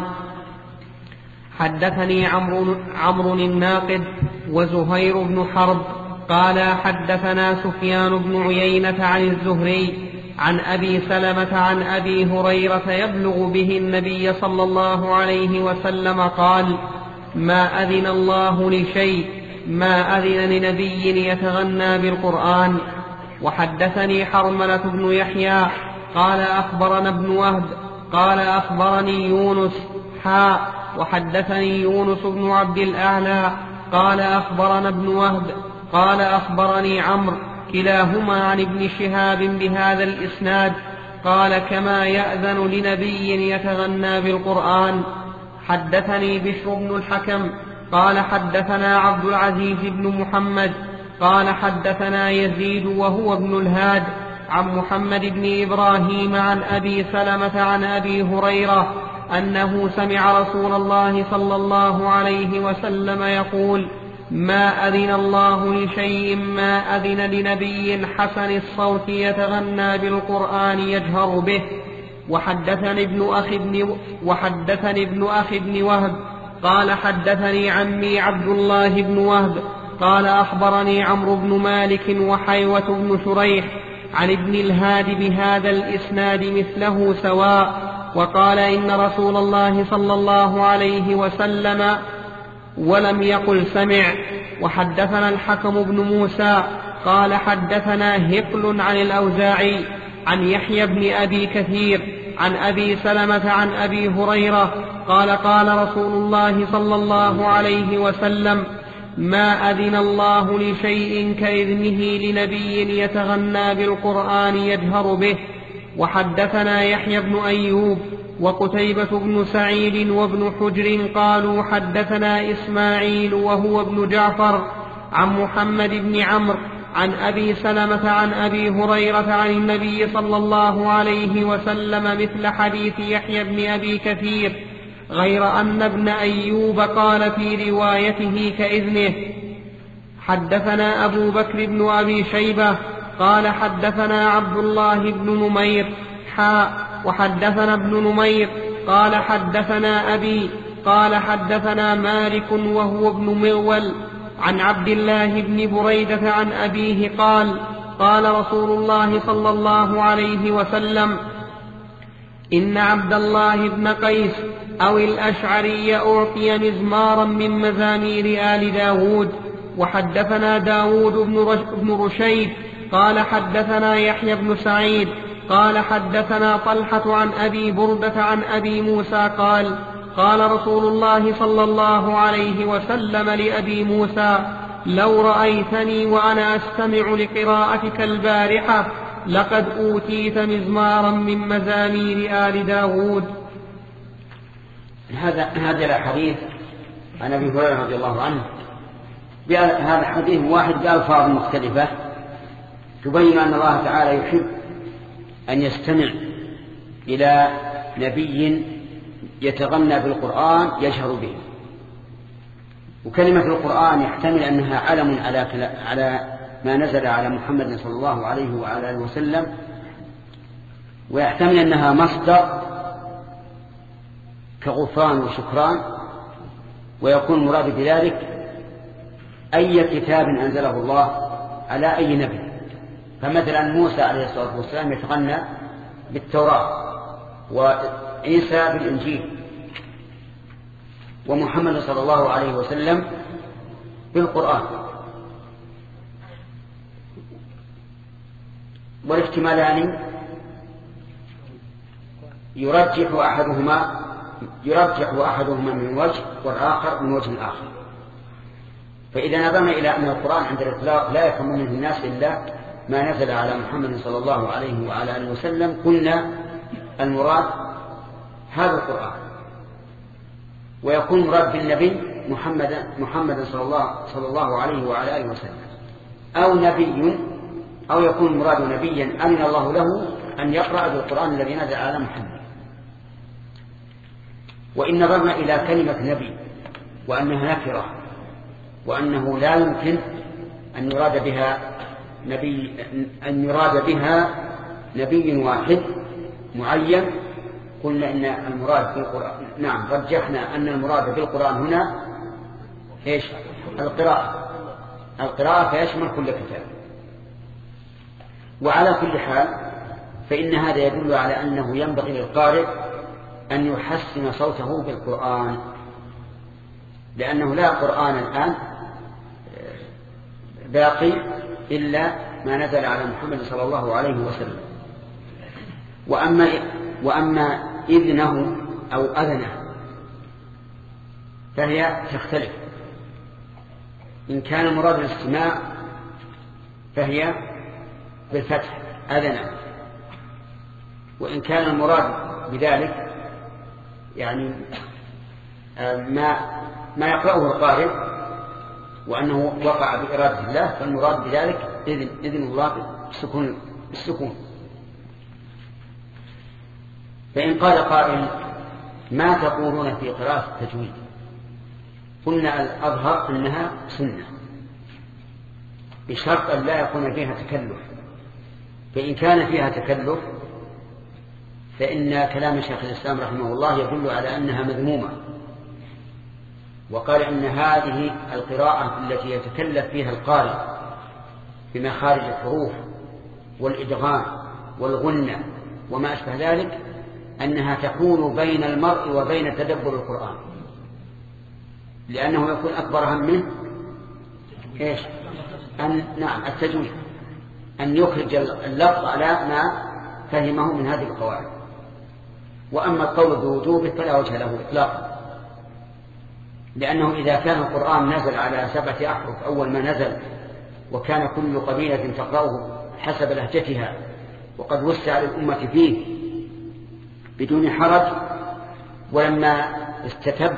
حدثني عمرو عمرو الناقد وزهير بن حرب قال حدثنا سفيان بن عيينة عن الزهري عن أبي سلمة عن أبي هريرة يبلغ به النبي صلى الله عليه وسلم قال: ما أذن الله لشيء ما أذن لنبي يتغنى بالقرآن. وحدثني حرملة بن يحيى قال أخبرنا ابن وهب قال أخبرني يونس حاء وحدثني يونس بن عبد الأعلى قال أخبرنا ابن وهب قال أخبرني عمرو كلاهما عن ابن شهاب بهذا الإسناد قال: كما يأذن لنبي يتغنى بالقرآن. حدثني بشر بن الحكم قال حدثنا عبد العزيز بن محمد قال حدثنا يزيد وهو ابن الهاد عن محمد بن إبراهيم عن أبي سلمة عن أبي هريرة أنه سمع رسول الله صلى الله عليه وسلم يقول: ما أذن الله لشيء ما أذن لنبي حسن الصوت يتغنى بالقرآن يجهر به. وحدثني ابن أخي ابن, وحدثني ابن أخي ابن وهب قال حدثني عمي عبد الله بن وهب قال أخبرني عمرو بن مالك وحيوة بن شريح عن ابن الهاد بهذا الإسناد مثله سواء، وقال إن رسول الله صلى الله عليه وسلم ولم يقل سمع. وحدثنا الحكم بن موسى قال حدثنا هقل عن الأوزاعي عن يحيى بن أبي كثير عن أبي سلمة عن أبي هريرة قال قال رسول الله صلى الله عليه وسلم ما أذن الله لشيء كإذنه لنبي يتغنى بالقرآن يجهر به. وحدثنا يحيى بن أيوب وقتيبة بن سعيد وابن حجر قالوا حدثنا إسماعيل وهو ابن جعفر عن محمد بن عمرو عن أبي سلمة عن أبي هريرة عن النبي صلى الله عليه وسلم مثل حديث يحيى بن أبي كثير، غير أن ابن أيوب قال في روايته كإذنه. حدثنا أبو بكر بن أبي شيبة قال حدثنا عبد الله بن نمير حاء وحدثنا ابن نمير قال حدثنا أبي قال حدثنا مالك وهو ابن مغول عن عبد الله بن بريدة عن أبيه قال قال رسول الله صلى الله عليه وسلم إن عبد الله بن قيس أو الأشعري أعطي مزمارا من مزامير آل داود. وحدثنا داود بن رشيد قال حدثنا يحيى بن سعيد قال حدثنا طلحة عن أبي بردة عن أبي موسى قال قال رسول الله صلى الله عليه وسلم لأبي موسى لو رأيتني وأنا أستمع لقراءتك البارحة لقد أوتيت مزمارا من مزامير آل داود. هذا هذا الحديث عن أبي هريرة رضي الله عنه هذا حديث واحد بألفاظ مختلفة تبين أن الله تعالى يحب أن يستمع إلى نبي يتغنى بالقرآن يجهر به. وكلمة القرآن يحتمل أنها علم على على ما نزل على محمد صلى الله عليه وعلى آله وسلم، ويحتمل أنها مصدر كغفران وشكران، ويكون المراد بذلك أي كتاب أنزله الله على أي نبي. فمثلا موسى عليه الصلاة والسلام يتغنى بالتوراة، وعيسى بالإنجيل، ومحمد صلى الله عليه وسلم بالقرآن. والاحتمالان يرجح أحدهما يرجح أحدهما من وجه والآخر من وجه آخر. فإذا نظرنا إلى أن القرآن عند الإطلاق لا يفهم منه الناس إلا ما نزل على محمد صلى الله عليه وعلى آله وسلم، قلنا المراد هذا القرآن، ويكون مراد بالنبي محمد محمد صلى الله صلى الله عليه وعلى آله وسلم، أو نبي، أو يكون مراد نبيا أمن الله له أن يقرأ بالقرآن الذي نزل على محمد. وإن نظرنا إلى كلمة نبي وأنها نكرة، وأنه لا يمكن أن يراد بها نبي أن يراد بها نبي واحد معين، قلنا إن المراد بالقرآن نعم رجحنا أن المراد بالقرآن هنا إيش؟ القراءة القراءة فيشمل كل كتاب. وعلى كل حال فإن هذا يدل على أنه ينبغي للقارئ أن يحسن صوته بالقرآن، لأنه لا قرآن الآن باقي إلا ما نزل على محمد صلى الله عليه وسلم. وأما, وأما إذنه أو أذنه فهي تختلف. إن كان مراد الاستماع فهي بالفتح أذنه، وإن كان المراد بذلك يعني ما ما يقرأه القارئ وأنه وقع بإرادة الله، فالمراد بذلك إذن, إذن الله بالسكون, بالسكون. فإن قال قائل ما تقولون في قراءة التجويد؟ قلنا الأظهر أنها سنة بشرط أن لا يكون فيها تكلف. فإن كان فيها تكلف فإن كلام شيخ الإسلام رحمه الله يدل على أنها مذمومة، وقال إن هذه القراءة التي يتكلف فيها القارئ بمخارج الحروف والإدغام والغنة وما أشبه ذلك أنها تكون بين المرء وبين تدبر القرآن، لأنه يكون أكبر همه إيش؟ أن نعم التجويد، أن يخرج اللفظ على ما فهمه من هذه القواعد. وأما القول بوجوبه فلا وجه له إطلاقا، لأنه إذا كان القرآن نزل على سبعة أحرف أول ما نزل، وكان كل قبيلة تقرأه حسب لهجتها، وقد وسع للأمة فيه بدون حرج، ولما استتب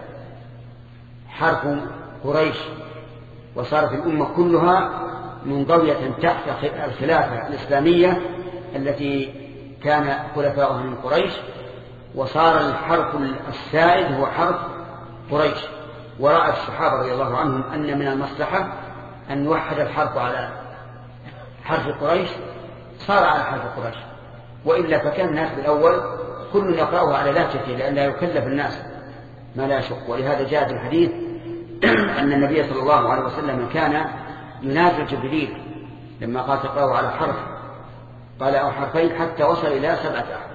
حرف قريش وصارت الأمة كلها منضوية تحت الخلافة الإسلامية التي كان خلفاؤها من قريش، وصار الحرف السائد هو حرف قريش، ورأى الصحابة رضي الله عنهم أن من المصلحة أن يوحد الحرف على حرف قريش، صار على حرف قريش، وإلا فكان الناس بالأول كل يقرأه على لهجته لأن لا يكلف الناس ما لا يشق. ولهذا جاء في الحديث أن النبي صلى الله عليه وسلم كان ينازل جبريل لما قال تقرأه على حرف، قال أو حرفين حتى وصل إلى سبعة أحرف.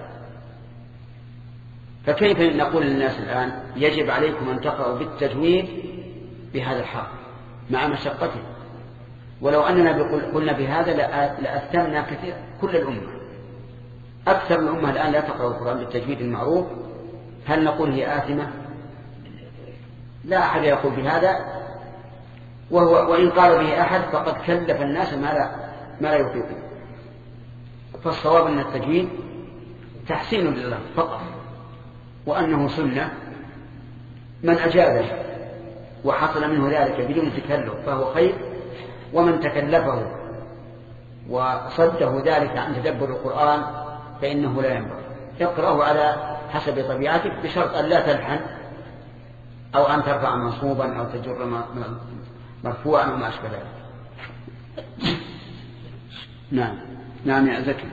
فكيف نقول للناس الآن يجب عليكم أن تقرأوا بالتجويد بهذا الحرف مع مشقته؟ ولو أننا قلنا بهذا لأثمنا كثير كل الأمة. أكثر الأمة الآن لا تقرأ القرآن بالتجويد المعروف. هل نقول هي آثمة؟ لا أحد يقول بهذا، وهو وإن قال به أحد فقد كلف الناس ما لا, ما لا يطيقون. فالصواب أن التجويد تحسين لله فقط، وأنه سنة من أجابه وحصل منه ذلك بدون تكلف فهو خير، ومن تكلفه وصده ذلك عن تدبر القرآن فإنه لا ينبغي. اقرأه على حسب طبيعتك بشرط أن لا تلحن أو أن ترفع منصوبا أو تجر مرفوعا وما أشبه ذلك. نعم نعم يا زكي.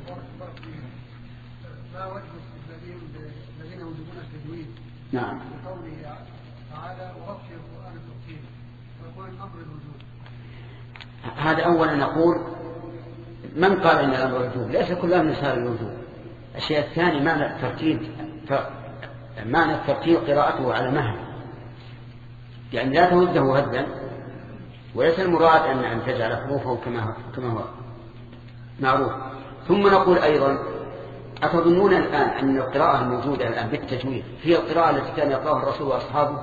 ما وجه الذين يوجبون التجويد؟ نعم. بقوله تعالى ورتل القرآن ترتيلا، ويقول الأمر الوجوب. هذا أولا نقول من قال إن الأمر الوجوب؟ ليس كل أمر صار الوجوب. الشيء الثاني معنى الترتيل، معنى الترتيل قراءته على مهل، يعني لا تهده هدا، وليس المراد أن أن تجعل حروفه كما كما هو معروف. ثم نقول أيضا أتظنون الآن أن القراءة الموجودة الآن بالتجويد هي القراءة التي كان يقرأها الرسول وأصحابه؟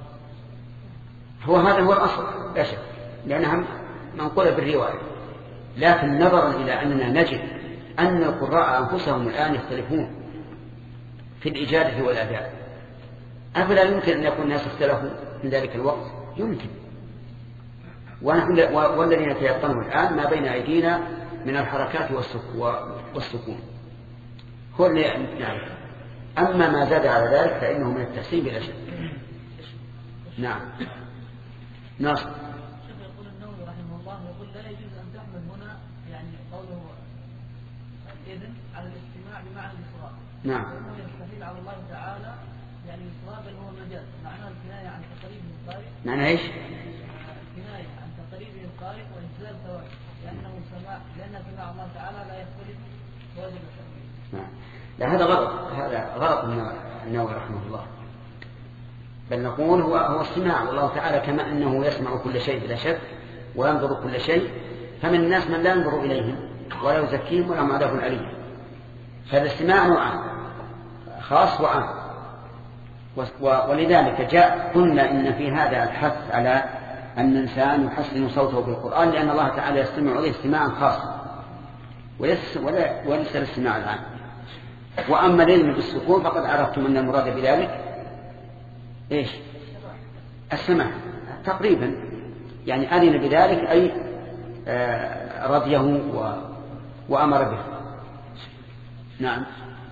هو هذا هو الأصل لا شك، لأنها منقولة بالرواية، لكن نظرا إلى أننا نجد أن القراء أنفسهم الآن يختلفون في الإجادة والأداء، أفلا يمكن أن يكون الناس اختلفوا من ذلك الوقت؟ يمكن. ونحن والذين يتيقنون الآن ما بين أيدينا من الحركات والسكون هو اللي نعرف. أما ما زاد على ذلك فإنه من التحسين بلا شك. نعم. ناصر. يقول النووي رحمه الله يقول لا يجوز أن تحمل هنا يعني قوله إذن على الاستماع بمعنى الإصرار. نعم. وأنه يستحيل على الله تعالى يعني الإصرار بل هو مجاز، معناه الكناية عن تقريب القارئ. معنى إيش؟ الكناية عن تقريب القارئ وإنزال ثواب، لأنه سماع لأن سماع الله تعالى لا يختلف واجب التقريب. نعم. لا هذا غلط، هذا غلط من النووي رحمه الله. بل نقول هو هو السماع، والله تعالى كما أنه يسمع كل شيء بلا شك وينظر كل شيء، فمن الناس من لا ينظر إليهم ولا يزكيهم ولا عذاب أليم. فالاستماع نوعان، خاص وعام. ولذلك جاء قلنا إن في هذا الحث على أن الإنسان يحسن صوته بالقرآن، لأن الله تعالى يستمع إليه استماعا خاصا وليس ولا وليس الاستماع العام. وأما العلم بالسكون فقد عرفتم أن المراد بذلك إيش؟ السماع تقريبا، يعني أذن بذلك أي رضيه و... وأمر به. نعم.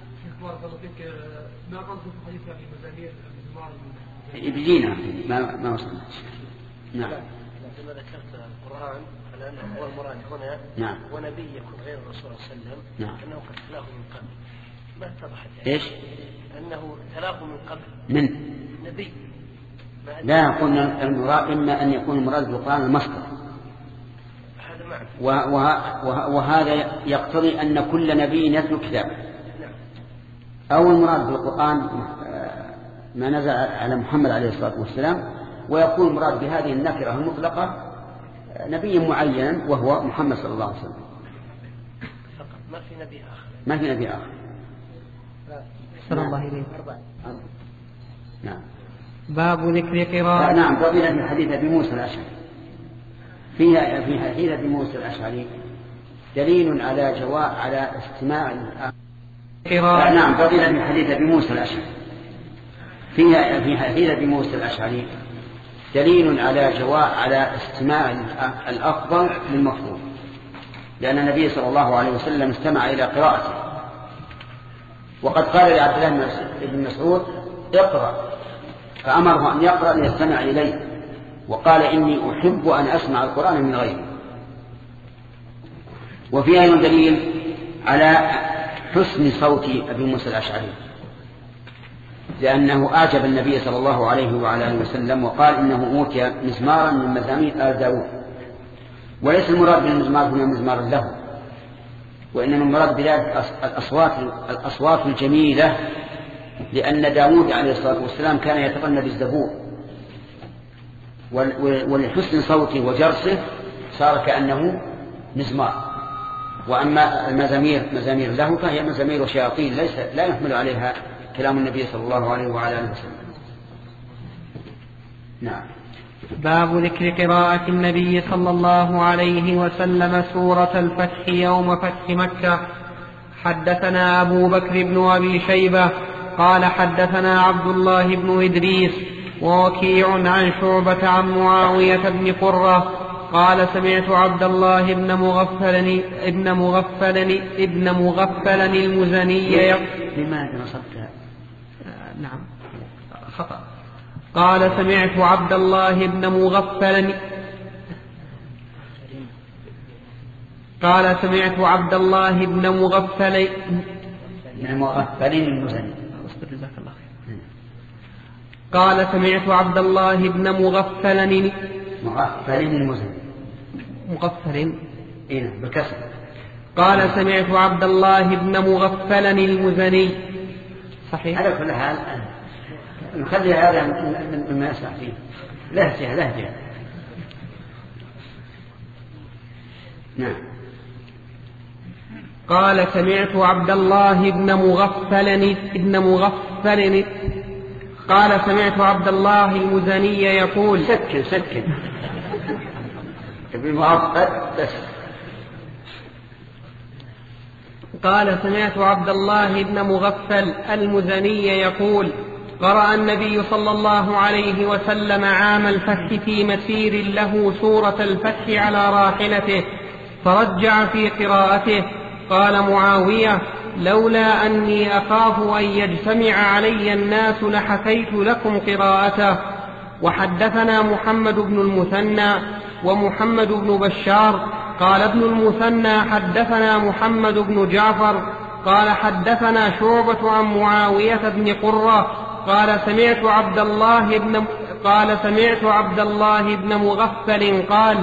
ما قصد في حديث أبي مزاهير بيجينا ما ما وصلنا. نعم. لما ذكرت القرآن على أنه هو المراد هنا نعم. ونبي يكون غير الرسول صلى الله عليه وسلم نعم. أنه قد تلاه من قبل ما اتضحت إيش؟ أنه تلاه من قبل من نبي لا، قلنا المراد إما أن يكون المراد بالقرآن المصدر، وهذا يقتضي أن كل نبي يتلو كتابه، أو المراد بالقرآن ما نزل على محمد عليه الصلاة والسلام، ويكون المراد بهذه النكرة المطلقة نبي معين وهو محمد صلى الله عليه وسلم. ما في نبي آخر. ما في نبي آخر. صلى الله عليه نعم. باب ذكر قراءة. نعم. فضيلة من حديث أبي موسى الأشعري فيها في حديث أبي موسى الأشعري دليل على جواء على استماع قراءة. نعم. فضيلة من حديث أبي موسى الأشعري فيها في حديث أبي موسى الأشعري دليل على جواء على استماع الأفضل للمفضول، لأن النبي صلى الله عليه وسلم استمع إلى قراءته، وقد قال لعبد الله بن مسعود اقرأ، فأمره أن يقرأ ليستمع إليه، وقال إني أحب أن أسمع القرآن من غيري. وفيها أيضا دليل على حسن صوت أبي موسى الأشعري، لأنه أعجب النبي صلى الله عليه وعلى آله وسلم، وقال إنه أوتي مزمارا من مزامير آل داود، وليس المراد بالمزمار هنا مزمار له، وإنما المراد بذلك الأصوات, الأصوات الجميلة، لأن داود عليه الصلاة والسلام كان يتغنى بالزبور، ولحسن صوته وجرسه صار كأنه مزمار. وأما المزامير مزامير له فهي مزامير شياطين ليس لا يحمل عليها كلام النبي صلى الله عليه وعلى آله وسلم. نعم. باب ذكر قراءة النبي صلى الله عليه وسلم سورة الفتح يوم فتح مكة. حدثنا أبو بكر بن أبي شيبة قال حدثنا عبد الله بن إدريس ووكيع عن شعبة عن معاوية بن قرة قال سمعت عبد الله بن مغفل ابن مغفل ابن مغفل المزني. لماذا نصبتها؟ نعم خطأ. قال سمعت عبد الله بن مغفل قال سمعت عبد الله بن مغفل مغفل المزني. قال سمعت عبد الله بن مغفل مغفل المزني مغفل إيه بالكسر. قال سمعت عبد الله بن مغفل المزني. صحيح. على كل حال نخلي هذا مما يسمع فيه لهجة لهجة. نعم. قال سمعت عبد الله بن مغفل ابن مغفل قال سمعت عبد الله المزني يقول سكن سكن ابن مغفل بس. قال سمعت عبد الله بن مغفل المزني يقول قرأ النبي صلى الله عليه وسلم عام الفتح في مسير له سورة الفتح على راحلته فرجع في قراءته. قال معاوية لولا أني أخاف أن يجتمع علي الناس لحكيت لكم قراءته. وحدثنا محمد بن المثنى ومحمد بن بشار قال ابن المثنى حدثنا محمد بن جعفر قال حدثنا شعبة عن معاوية بن قرة قال سمعت عبد الله بن قال سمعت عبد الله بن مغفل قال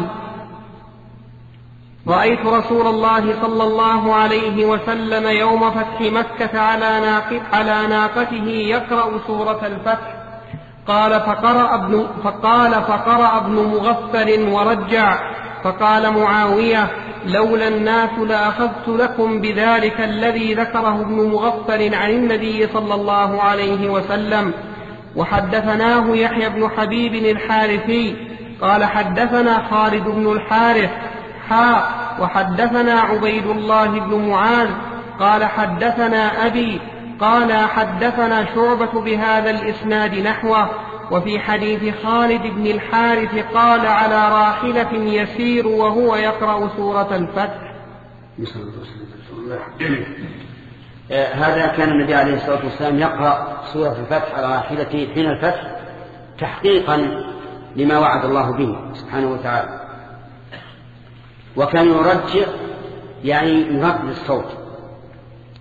رأيت رسول الله صلى الله عليه وسلم يوم فتح مكة على ناقة على ناقته يقرأ سورة الفتح. قال فقرأ ابن فقال فقرأ ابن مغفل ورجع. فقال معاوية لولا الناس لأخذت لكم بذلك الذي ذكره ابن مغفل عن النبي صلى الله عليه وسلم. وحدثناه يحيى بن حبيب الحارثي قال حدثنا خالد بن الحارث حاء وحدثنا عبيد الله بن معاذ قال حدثنا أبي قال حدثنا شعبة بهذا الإسناد نحوه. وفي حديث خالد بن الحارث قال على راحلة يسير وهو يقرأ سورة الفتح. هذا كان النبي عليه الصلاة والسلام يقرأ سورة الفتح على راحلته حين الفتح تحقيقا لما وعد الله به سبحانه وتعالى، وكان يرجع يعني يرد الصوت.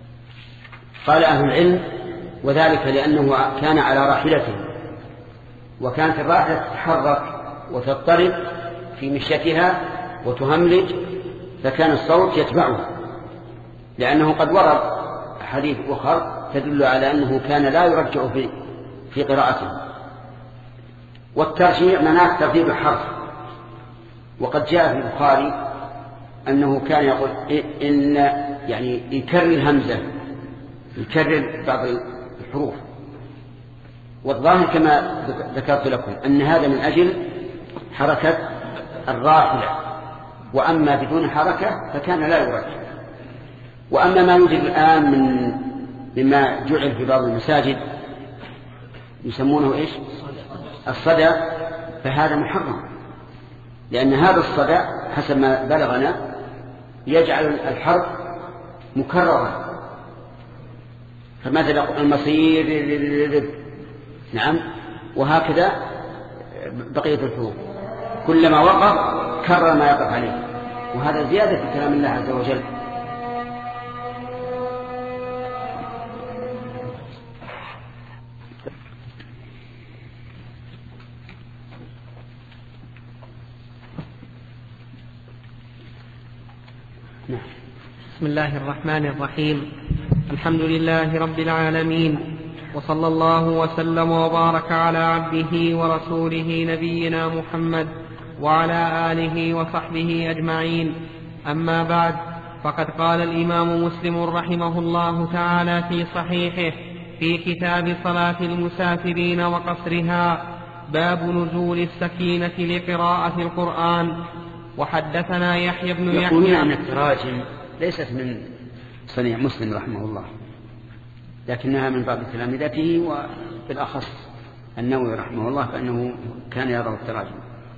قال أهل العلم وذلك لأنه كان على راحلته وكانت الراحلة تتحرك وتضطرب في مشيتها وتهملج، فكان الصوت يتبعه، لأنه قد ورد حديث أخر تدل على أنه كان لا يرجع في في قراءته. والترجيع معناه ترتيب الحرف، وقد جاء في البخاري أنه كان يقول إن يعني يكرر الهمزة، يكرر بعض الحروف. والظاهر كما ذكرت لكم أن هذا من أجل حركة الراحلة، وأما بدون حركة فكان لا يرجع. وأما ما يوجد الآن من مما جعل في بعض المساجد يسمونه إيش؟ الصدى، فهذا محرم، لأن هذا الصدى حسب ما بلغنا يجعل الحرف مكررا، فمثلا المصير نعم، وهكذا بقية الحروف كلما وقف كرر ما يقف عليه، وهذا زيادة في كلام الله عز وجل. بسم الله الرحمن الرحيم. الحمد لله رب العالمين، وصلى الله وسلم وبارك على عبده ورسوله نبينا محمد وعلى آله وصحبه أجمعين. أما بعد، فقد قال الإمام مسلم رحمه الله تعالى في صحيحه في كتاب صلاة المسافرين وقصرها: باب نزول السكينة لقراءة القرآن. وحدثنا يحيى بن يحيى. يقولون أن التراجم ليست من صنيع مسلم رحمه الله، لكنها من بعض تلامذته، وبالأخص النووي رحمه الله فإنه كان يرى التراجم.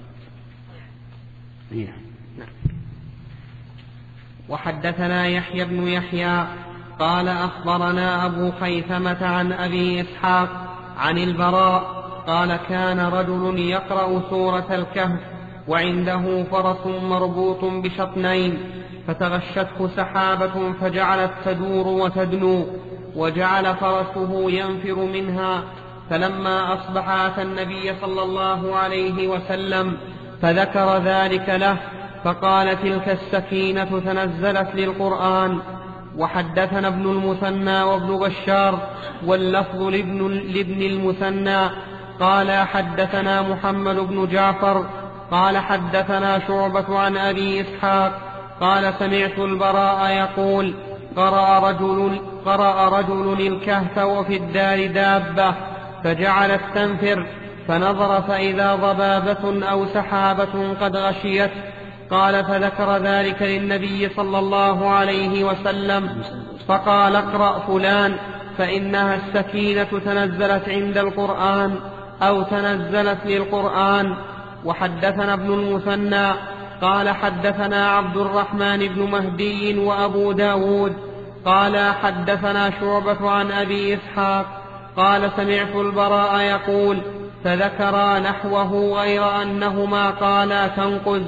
وحدثنا يحيى بن يحيى قال أخبرنا أبو خيثمة عن أبي إسحاق عن البراء قال: كان رجل يقرأ سورة الكهف وعنده فرس مربوط بشطنين، فتغشته سحابة فجعلت تدور وتدنو، وجعل فرسه ينفر منها. فلما أصبح أتى النبي صلى الله عليه وسلم فذكر ذلك له، فقال: تلك السكينة تنزلت للقرآن. وحدثنا ابن المثنى وابن بشار واللفظ لابن, لابن المثنى قال: حدثنا محمد بن جعفر قال: حدثنا شعبة عن أبي إسحاق قال: سمعت البراء يقول: قرأ رجل, قرأ رجل الكهف وفي الدار دابة فجعلت تنفر، فنظر فإذا ضبابة أو سحابة قد غشيت. قال: فذكر ذلك للنبي صلى الله عليه وسلم، فقال: اقرأ فلان فإنها السكينة تنزلت عند القرآن أو تنزلت للقرآن. وحدثنا ابن المثنى قال: حدثنا عبد الرحمن بن مهدي وأبو داود قال: حدثنا شعبة عن أبي إسحاق قال: سمعت البراء يقول، فذكر نحوه غير أنهما قالا تنقذ.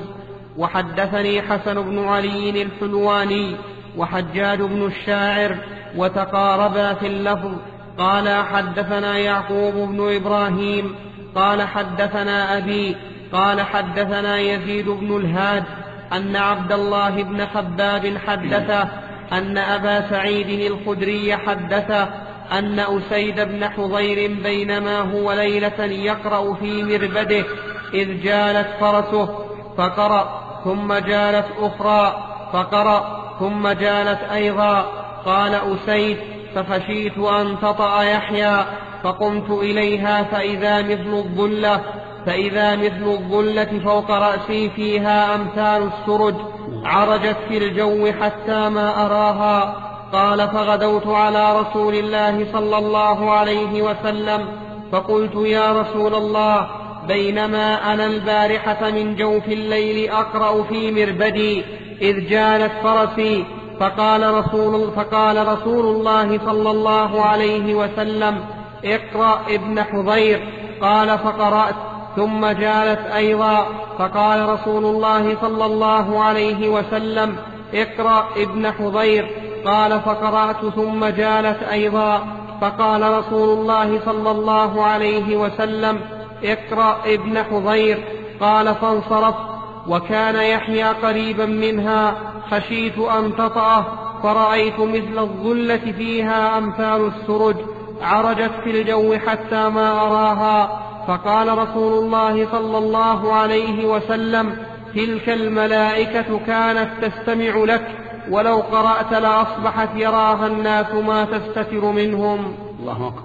وحدثني حسن بن علي الحلواني وحجاج بن الشاعر وتقاربا في اللفظ. قال: حدثنا يعقوب بن إبراهيم قال: حدثنا أبي قال: حدثنا يزيد بن الهاد أن عبد الله بن خباب حدثه أن أبا سعيد الخدري حدثه أن أسيد بن حضير بينما هو ليلة يقرأ في مربده إذ جالت فرسه فقرأ، ثم جالت أخرى فقرأ، ثم جالت أيضا. قال أسيد: فخشيت أن تطأ يحيى، فقمت إليها فإذا مثل الظلة فإذا مثل الظلة فوق رأسي فيها أمثال السرج عرجت في الجو حتى ما أراها. قال: فغدوت على رسول الله صلى الله عليه وسلم فقلت: يا رسول الله، بينما أنا البارحة من جوف الليل أقرأ في مربدي إذ جالت فرسي، فقال رسول, فقال رسول الله صلى الله عليه وسلم: اقرأ ابن حضير. قال: فقرأت، ثم جالت أيضا، فقال رسول الله صلى الله عليه وسلم: اقرأ ابن حضير. قال: فقرأت، ثم جالت أيضا، فقال رسول الله صلى الله عليه وسلم: اقرأ ابن حضير. قال فانصرف، وكان يحيى قريبا منها، خشيت أن تطأه، فرأيت مثل الظلة فيها أمثال السرج، عرجت في الجو حتى ما أراها. فقال رسول الله صلى الله عليه وسلم: تلك الملائكة كانت تستمع لك، ولو قرأت لأصبحت يراها الناس ما تستتر منهم. الله أكبر.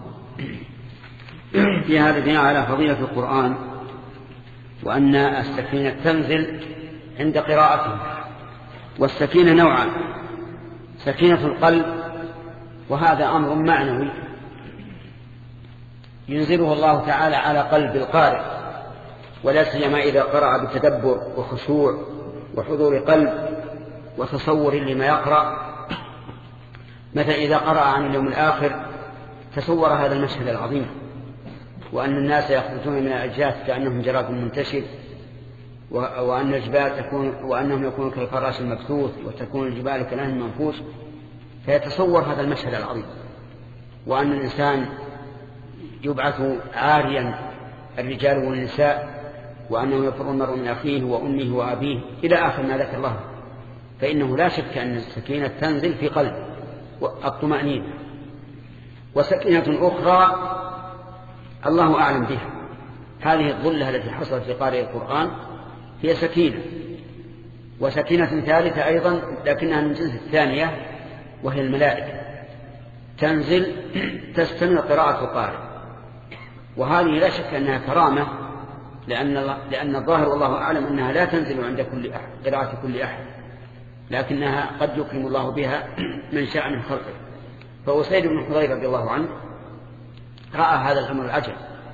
في هذا دليل على فضيلة القرآن، وأن السكينة تنزل عند قراءته. والسكينة نوعان: سكينة القلب، وهذا أمر معنوي ينزله الله تعالى على قلب القارئ، ولا سيما إذا قرأ بتدبر وخشوع وحضور قلب وتصور لما يقرأ. مثلا إذا قرأ عن اليوم الآخر تصور هذا المشهد العظيم، وأن الناس يخرجون من الأجداث كأنهم جراد منتشر، وأن الجبال تكون وأنهم يكونون كالفراش المبثوث، وتكون الجبال كالعهن المنفوش، فيتصور هذا المشهد العظيم، وأن الإنسان يبعث عاريا الرجال والنساء، وأنه يفر المرء من أخيه وأمه وأبيه إلى آخر ما ذكر الله. فإنه لا شك أن السكينة تنزل في قلب الطمأنينة. وسكينة أخرى الله أعلم بها، هذه الظلة التي حصلت في قارئ القرآن هي سكينة. وسكينة ثالثة أيضا لكنها من جنس الثانية، وهي الملائكة تنزل تستمع قراءة القارئ، وهذه لا شك أنها كرامة، لأن, لأن الظاهر والله أعلم أنها لا تنزل عند كل أحد قراءة كل أحد، لكنها قد يكرم الله بها من شاء من خلقه. فأسيد بن حضير رضي الله عنه رأى هذا الأمر العجب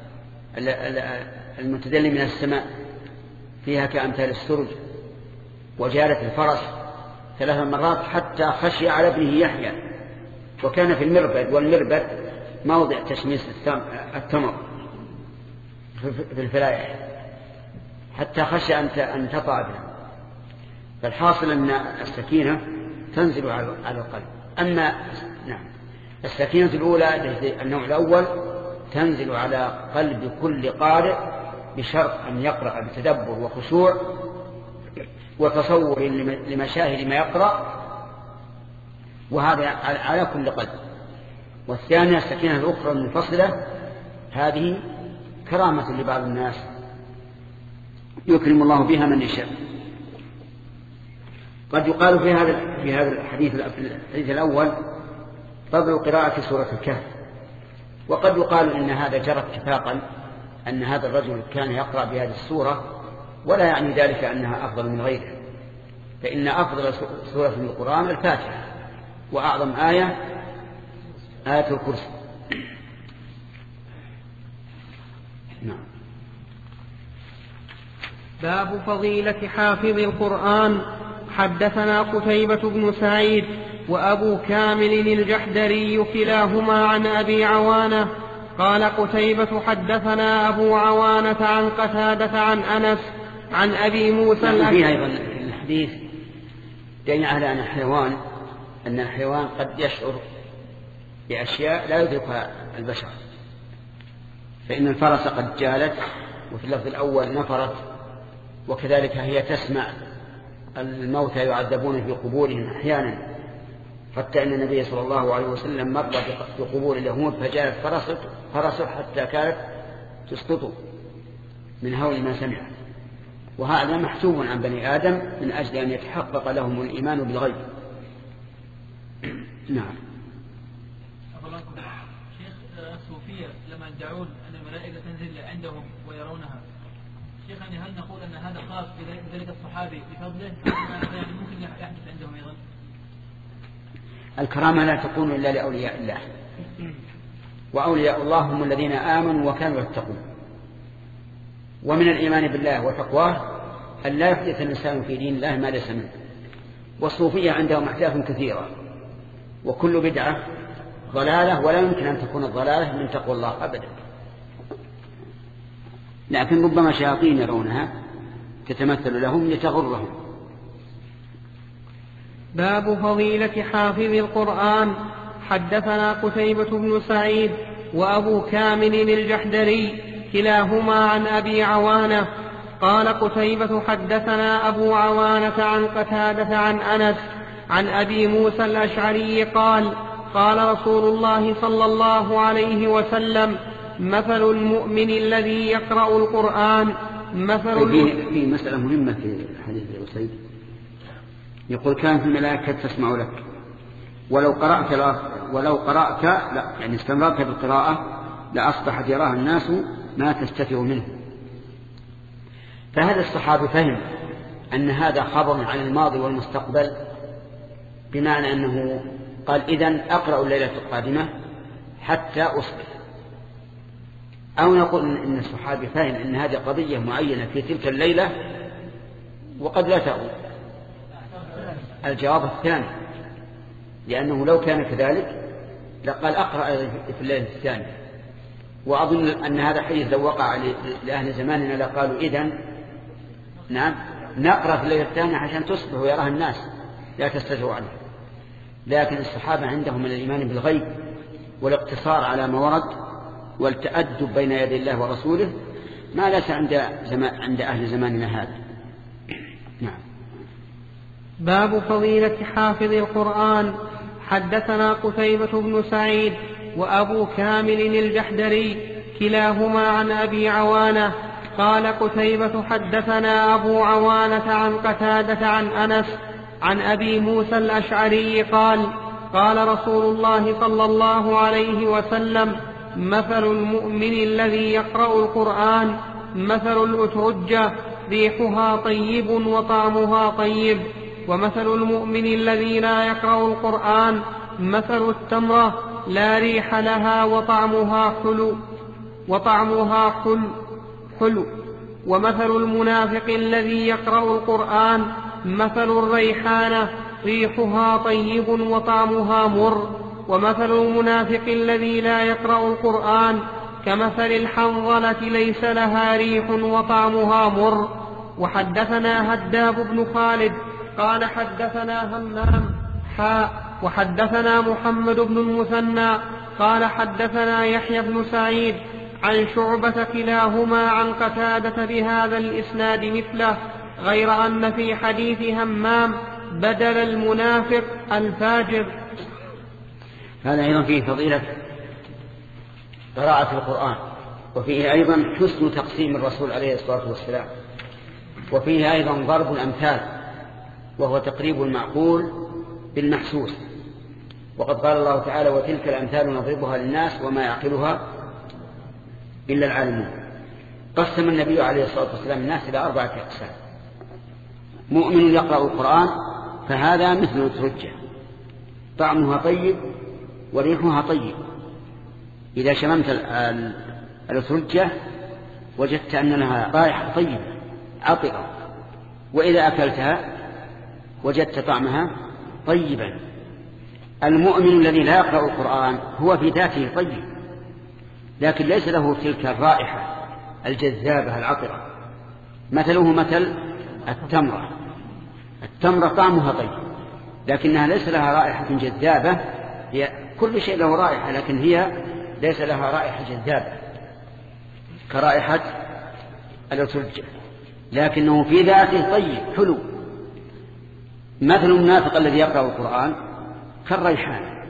المتدلي من السماء فيها كأمثال السرج، وجارت الفرس ثلاث مرات حتى خشي على ابنه يحيى، وكان في المربد، والمربد موضع تشميس التمر في الفلايح، حتى خشي أن تطأ ابنه. فالحاصل أن السكينة تنزل على القلب. أما نعم السكينة الأولى النوع الأول تنزل على قلب كل قارئ بشرط أن يقرأ بتدبر وخشوع وتصور لمشاهد ما يقرأ، وهذا على كل قلب. والثانية السكينة الأخرى المنفصلة، هذه كرامة لبعض الناس يكرم الله بها من يشاء. قد يقال في هذا في هذا الحديث الحديث الأول فضل قراءة سورة الكهف، وقد يقال إن هذا جرى اتفاقا أن هذا الرجل كان يقرأ بهذه السورة، ولا يعني ذلك أنها أفضل من غيرها، فإن أفضل سورة في القرآن الفاتحة، وأعظم آية آية الكرسي. نعم. باب فضيلة حافظ القرآن. حدثنا قتيبة بن سعيد وأبو كامل الجحدري كلاهما عن أبي عوانة قال قتيبة حدثنا أبو عوانة عن قتادة عن أنس عن أبي موسى الأشعري. فيها أيضا الحديث دين على أن الحيوان أن الحيوان قد يشعر بأشياء لا يدركها البشر، فإن الفرس قد جالت، وفي اللفظ الأول نفرت، وكذلك هي تسمع الموتى يعذبون في قبورهم أحيانا، حتى أن النبي صلى الله عليه وسلم مر بقبور اليهود فجاءت فرسه حتى كانت تسقط من هول ما سمع. وهذا محسوب عن بني آدم من أجل أن يتحقق لهم الإيمان بالغيب. نعم. شيخ الصوفية لما يدعون أن الملائكة تنزل عندهم ويرونها، شيخ يعني هل نقول أن هذا خاص بذلك الصحابي بفضله، يعني ممكن يحدث عندهم أيضا؟ الكرامة لا تكون إلا لأولياء الله، وأولياء الله هم الذين آمنوا وكانوا يتقون. ومن الإيمان بالله وتقواه أن لا يحدث الإنسان في دين الله ما ليس منه. والصوفية عندهم أحداث كثيرة، وكل بدعة ضلالة، ولا يمكن أن تكون الضلالة من تقوى الله أبدا، لكن ربما شياطين يرونها تتمثل لهم لتغرهم. باب فضيلة حافظ القرآن. حدثنا قتيبة بن سعيد وأبو كامل الجحدري كلاهما عن أبي عوانة. قال قتيبة حدثنا أبو عوانة عن قتادة عن أنس عن أبي موسى الأشعري قال قال رسول الله صلى الله عليه وسلم مثل المؤمن الذي يقرأ القرآن مثل في, في مسألة مهمة في حديث أسيد يقول كانت الملائكة تسمع لك ولو قرأت لا ولو قرأت لا يعني استمرت بالقراءة لأصبحت يراها الناس ما تستتر منه. فهذا الصحابي فهم أن هذا خبر عن الماضي والمستقبل بمعنى أنه قال إذن أقرأ الليلة القادمة حتى أصبح. أو نقول إن الصحابي فهم أن هذه قضية معينة في تلك الليلة وقد لا تعود. الجواب الثاني لأنه لو كان كذلك لقال أقرأ في الليلة الثانية. وأظن أن هذا حديث لو وقع لأهل زماننا لقالوا إذن نعم نقرأ في الليلة الثانية عشان تصبح ويراها الناس لا تستجروا عنه. لكن الصحابة عندهم من الإيمان بالغيب والاقتصار على ما ورد والتأدب بين يدي الله ورسوله ما ليس عند عند أهل زماننا هذا. نعم. باب فضيلة حافظ القرآن. حدثنا قتيبة بن سعيد وأبو كامل الجحدري كلاهما عن أبي عوانة قال قتيبة حدثنا أبو عوانة عن قتادة عن أنس عن أبي موسى الأشعري قال قال رسول الله صلى الله عليه وسلم مثل المؤمن الذي يقرأ القرآن مثل الأترجة ريحها طيب وطعمها طيب ومثل المؤمن الذي لا يقرأ القرآن مثل التمرة لا ريح لها وطعمها حلو وطعمها حلو حلو ومثل المنافق الذي يقرأ القرآن مثل الريحانة ريحها طيب وطعمها مر ومثل المنافق الذي لا يقرأ القرآن كمثل الحنظلة ليس لها ريح وطعمها مر. وحدثنا هداب بن خالد قال حدثنا همام حاء وحدثنا محمد بن المثنى قال حدثنا يحيى بن سعيد عن شعبة كلاهما عن قتادة بهذا الإسناد مثله غير أن في حديث همام بدل المنافق الفاجر. هذا أيضا فيه فضيلة قراءة القرآن وفيه أيضا حسن تقسيم الرسول عليه الصلاة والسلام وفيه أيضا ضرب الأمثال وهو تقريب المعقول بالمحسوس. وقد قال الله تعالى وتلك الأمثال نضربها للناس وما يعقلها إلا العالمون. قسم النبي عليه الصلاة والسلام الناس إلى أربعة أقسام. مؤمن يقرأ القرآن فهذا مثل الأترجة طعمها طيب وريحها طيب. إذا شممت الأترجة وجدت أن لها رائحة طيبة عطرة وإذا أكلتها وجدت طعمها طيبا. المؤمن الذي لا يقرأ القرآن هو في ذاته طيب لكن ليس له تلك الرائحة الجذابة العطرة. مثله مثل التمرة. التمرة طعمها طيب لكنها ليس لها رائحة جذابة. هي كل شيء له رائحة لكن هي ليس لها رائحة جذابة كرائحة الأترجة لكنه في ذاته طيب حلو. مثل المنافق الذي يقرأ القرآن كالريحانة.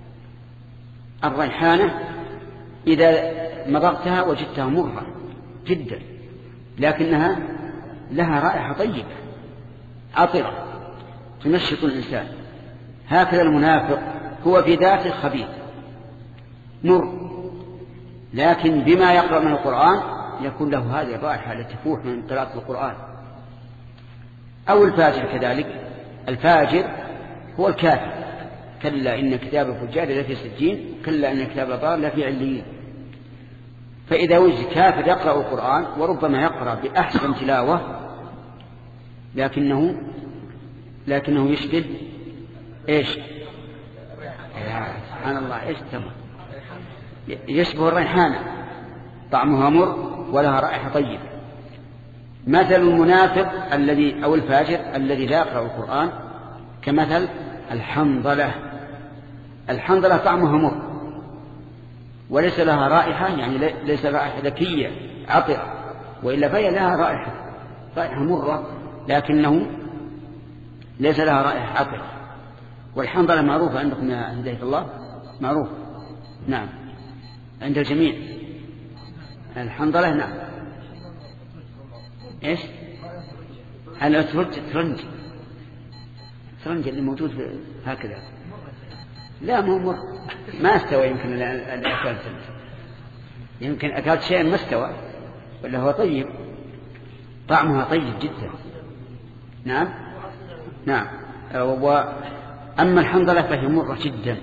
الريحانة إذا مضغتها وجدتها مرة جدا لكنها لها رائحة طيبة عطرة تنشط الإنسان. هكذا المنافق هو في ذاته خبيث مر لكن بما يقرأ من القرآن يكون له هذه الرائحة التي تفوح من قراءة القرآن. أو الفاجر كذلك. الفاجر هو الكافر كلا إن كتاب الفجار لفي سجين كلا إن كتاب الأبرار لفي عليين. فإذا وجد كافر يقرأ القرآن وربما يقرأ بأحسن تلاوة لكنه لكنه يشبه إيش سبحان الله إيش تمام يشبه الريحانة طعمها مر ولها رائحة طيبة. مثل المنافق الذي أو الفاجر الذي لا يقرأ القرآن كمثل الحنظلة. الحنظلة طعمها مر وليس لها رائحة يعني ليس رائحة ذكية عطرة، وإلا فهي لها رائحة رائحة مرة لكنه ليس لها رائحة عطرة. والحنظلة معروفة عندكم يا هداية الله، معروف نعم عند الجميع الحنظلة نعم. إيش هل ترنج ترنج ترنج اللي موجود هكذا؟ لا مو مر، ما استوى. يمكن اللي أكلت يمكن أكلت شيء ما استوى، ولا هو طيب طعمها طيب جدا. نعم نعم. وأما الحنظلة فهي مرة جدا،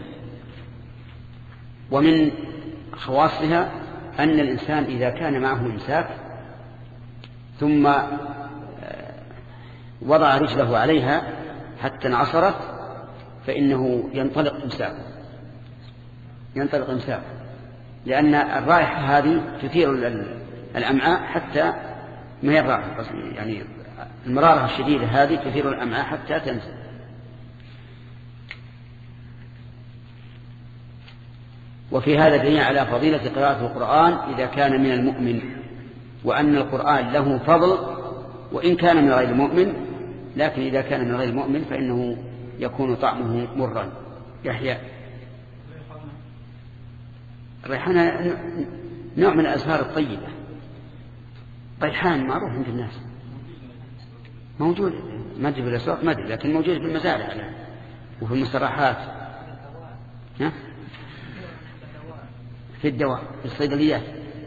ومن خواصها أن الإنسان إذا كان معه إمساك ثم وضع رجله عليها حتى انعصرت فإنه ينطلق إمساكه ينطلق إمساكه لأن الرائحة هذه تثير الأمعاء حتى ما هي الرائحة يعني المرارة الشديدة هذه تثير الأمعاء حتى تنزل. وفي هذا دليل على فضيلة قراءة القرآن إذا كان من المؤمن، وأن القرآن له فضل وإن كان من غير المؤمن، لكن إذا كان من غير المؤمن فإنه يكون طعمه مرا. يحيى الريحانة نوع من الأزهار الطيبة، ريحان معروف عند الناس، موجود ما أدري في الأسواق ما أدري، لكن موجود في المزارع وفي المستراحات، في الدواء في الصيدليات.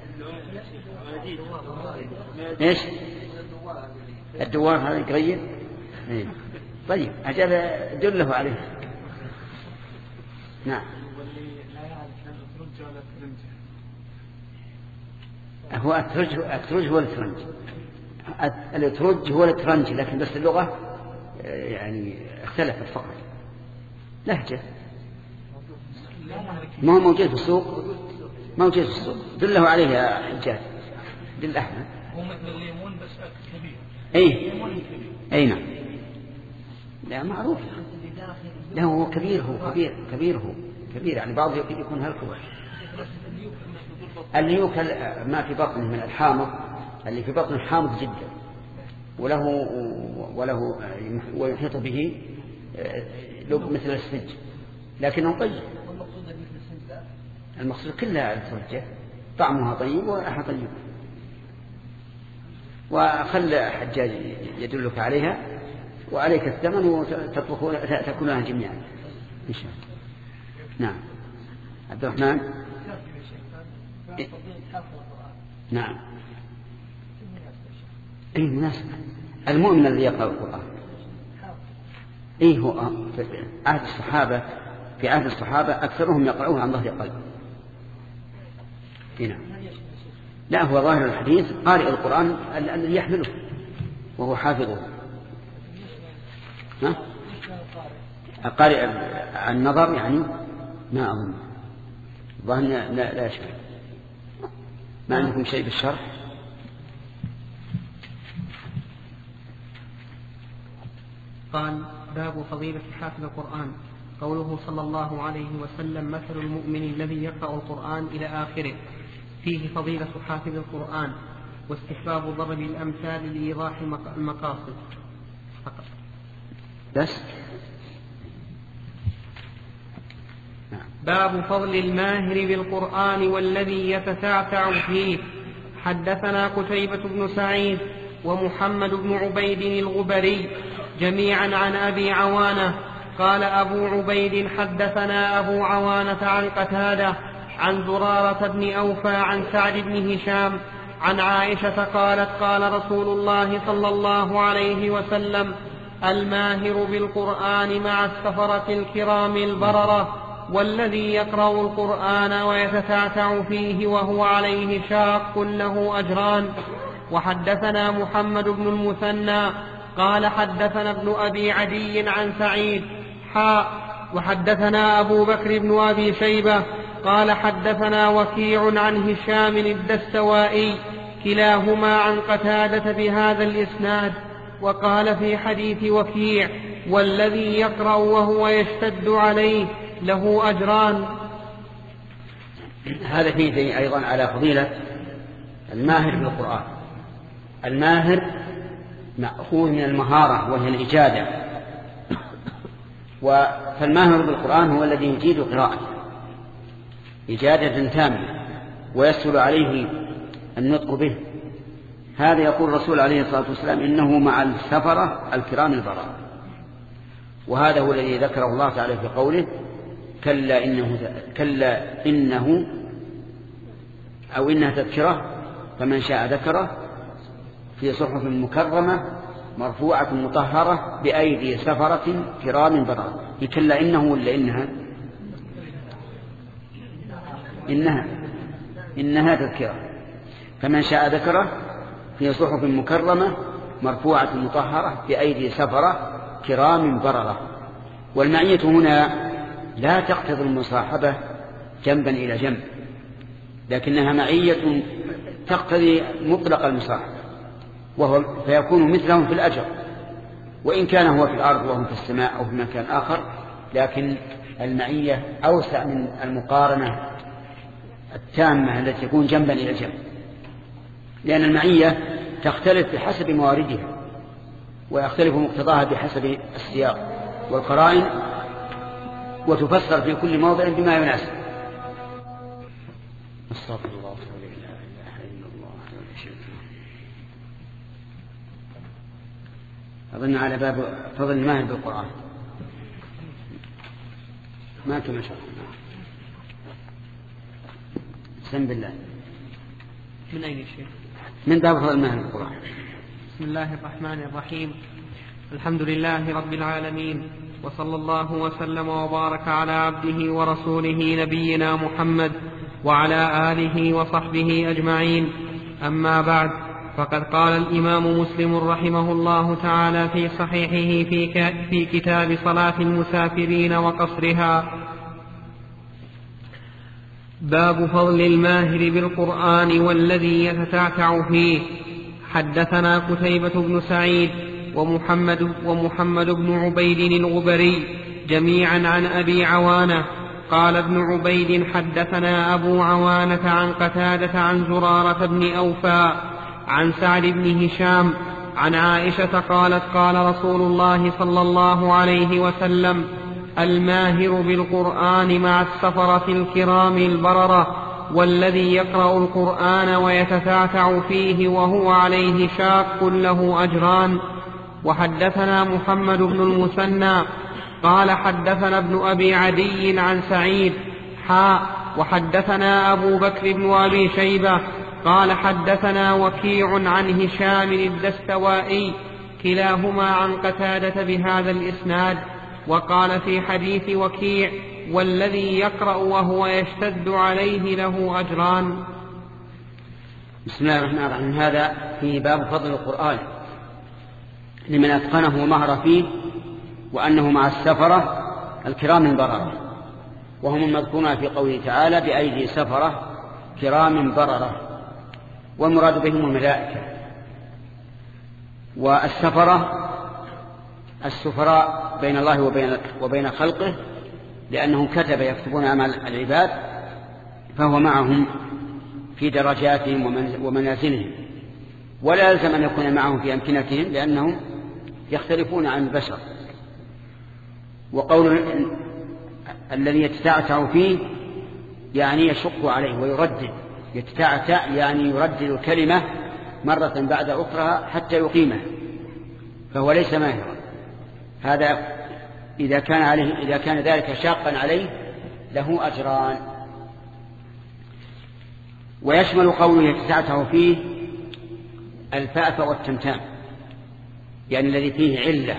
إيش الدوار هذا قريب؟ إيه. طيب أجل دله عليه. نعم. هو الترج الترج هو الترنج الترج هو الترنج لكن بس اللغة يعني اختلفت فقط لهجة. ما هو موجود في السوق، موجود في السوق. دله عليه يا حجاج، دل أحمد. هو مثل الليمون بس كبير. أي أي نعم. لا معروف. لا هو كبير، هو كبير كبير هو كبير يعني بعض يكون هالكبر. الليوك ما في بطنه من الحامض، اللي في بطنه حامض جدا وله وله ويحيط به لب مثل السج لكنه طيب. المقصود كلها الفرجة طعمها طيب وريحها طيب. وخل حجاج يدلك عليها وعليك الثمن وتطبخون تأكلونها جميعا إن شاء الله. نعم عبد الرحمن. إيه؟ نعم اي مناسبة. المؤمن الذي يقرأ القرآن ايه هو في عهد الصحابة في عهد الصحابة أكثرهم يقرؤون عن ظهر قلب. نعم. لا هو ظاهر الحديث قارئ القرآن الذي يحمله وهو حافظه. ها قارئ النظر يعني ما أظن ظاهر لا لا يشمل. ما عندكم شيء بالشرح؟ قال باب فضيلة حافظ القرآن. قوله صلى الله عليه وسلم مثل المؤمن الذي يقرأ القرآن إلى آخره، فيه فضيلة حافظ القرآن واستحباب ضرب الأمثال لإيضاح المقاصد فقط. بس باب فضل الماهر بالقرآن والذي يتتعتع فيه. حدثنا قتيبة بن سعيد ومحمد بن عبيد الغبري جميعا عن أبي عوانة قال أبو عبيد حدثنا أبو عوانة عن قتادة عن زرارة بن أوفى عن سعد بن هشام عن عائشة قالت قال رسول الله صلى الله عليه وسلم الماهر بالقرآن مع السفرة الكرام البررة والذي يقرأ القرآن ويتتعتع فيه وهو عليه شاق له أجران. وحدثنا محمد بن المثنى قال حدثنا ابن أبي عدي عن سعيد حاء وحدثنا أبو بكر بن أبي شيبة قال حدثنا وكيع عن هشام الدستوائي كلاهما عن قتادة بهذا الإسناد. وقال في حديث وكيع والذي يقرأ وهو يشتد عليه له أجران. هذا فيه أيضا على فضيلة الماهر بالقرآن. الماهر مأخوذ من المهارة وهي الإجادة، فالماهر بالقرآن هو الذي يجيد قراءته إجادة تامة ويسهل عليه النطق به. هذا يقول الرسول عليه الصلاة والسلام إنه مع السفرة الكرام البررة، وهذا هو الذي ذكره الله تعالى في قوله كلا إنه, كلا إنه أو إنها تذكرة فمن شاء ذكره في صحف مكرمة مرفوعة مطهرة بأيدي سفرة كرام بررة. كلا إنه ولا إنها إنها إنها تذكرة فمن شاء ذكره في صحف مكرمة مرفوعة مطهرة بأيدي سفرة كرام بررة. والمعية هنا لا تقتضي المصاحبة جنبا إلى جنب، لكنها معية تقتضي مطلق المصاحبة، وهو فيكون مثلهم في الأجر، وإن كان هو في الأرض وهم في السماء أو في مكان آخر، لكن المعية أوسع من المقارنة التامة التي تكون جنبا إلى جنب، لأن المعية تختلف بحسب مواردها ويختلف مقتضاها بحسب السياق والقرائن، وتفسر في كل موضع بما يناسب. استغفر الله لا اله الا الله. أظن على باب فضل الماهر بالقرآن ما كما شاء الله. بسم بالله. من أين الشيخ؟ من باب فضل الماهر بالقرآن. بسم الله الرحمن الرحيم. الحمد لله رب العالمين، وصلى الله وسلم وبارك على عبده ورسوله نبينا محمد وعلى آله وصحبه أجمعين. أما بعد، فقد قال الإمام مسلم رحمه الله تعالى في صحيحه في, في كتاب صلاة المسافرين وقصرها: باب فضل الماهر بالقرآن والذي يتتعتع فيه. حدثنا قتيبة بن سعيد ومحمد, ومحمد بن عبيد الغبري جميعا عن أبي عوانة قال ابن عبيد حدثنا أبو عوانة عن قتادة عن زرارة بن أوفى عن سعد بن هشام عن عائشة قالت قال رسول الله صلى الله عليه وسلم: الماهر بالقرآن مع السفرة الكرام البررة، والذي يقرأ القرآن ويتتعتع فيه وهو عليه شاق له أجران. وحدثنا محمد بن المثنى قال حدثنا ابن أبي عدي عن سعيد حاء وحدثنا أبو بكر بن أبي شيبة قال حدثنا وكيع عن هشام الدستوائي كلاهما عن قتادة بهذا الإسناد. وقال في حديث وكيع: والذي يقرأ وهو يشتد عليه له أجران. بسم الله الرحمن الرحيم. هذا في باب فضل القرآن لمن أتقنه ومهر فيه، وأنه مع السفرة الكرام البررة، وهم المذكورون في قوله تعالى: بأيدي سفرة كرام بررة، والمراد بهم الملائكة. والسفرة السفراء بين الله وبين, وبين خلقه، لأنهم كتب يكتبون أعمال العباد، فهو معهم في درجاتهم ومنازلهم، ولا يلزم أن يكون معهم في أمكنتهم لأنهم يختلفون عن البشر. وقول الذي يتتعتع فيه يعني يشق عليه ويردد. يتتعتع يعني يردد الكلمة مرة بعد أخرى حتى يقيمها، فهو ليس ماهرا. هذا إذا كان عليه إذا كان ذلك شاقا عليه له أجران. ويشمل قوله يتتعتع فيه الفأف والتمتام، يعني الذي فيه علة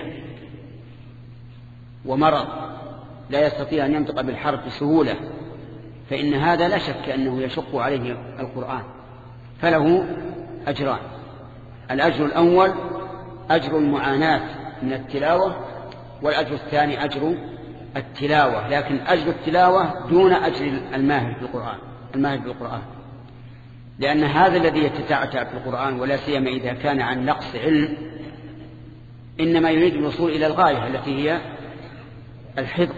ومرض لا يستطيع أن ينطق بالحرف بسهولة، فإن هذا لا شك أنه يشق عليه القرآن، فله أجران. الأجر الأول أجر المعاناة من التلاوة، والأجر الثاني أجر التلاوة، لكن أجر التلاوة دون أجر الماهر بالقرآن الماهر بالقرآن لأن هذا الذي يتتعتع في القرآن، ولا سيما إذا كان عن نقص علم، إنما يريد الوصول إلى الغاية التي هي الحفظ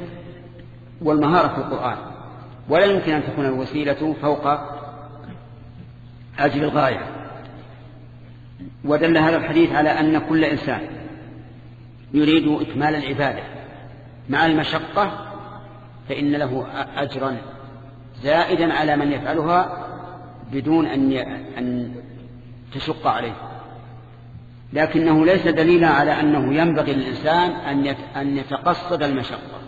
والمهارة في القرآن، ولا يمكن أن تكون الوسيلة فوق أجل الغاية. ودل هذا الحديث على أن كل إنسان يريد إكمال العبادة مع المشقة فإن له أجرا زائدا على من يفعلها بدون أن تشق عليه، لكنه ليس دليلا على أنه ينبغي للإنسان أن يتقصد المشقة،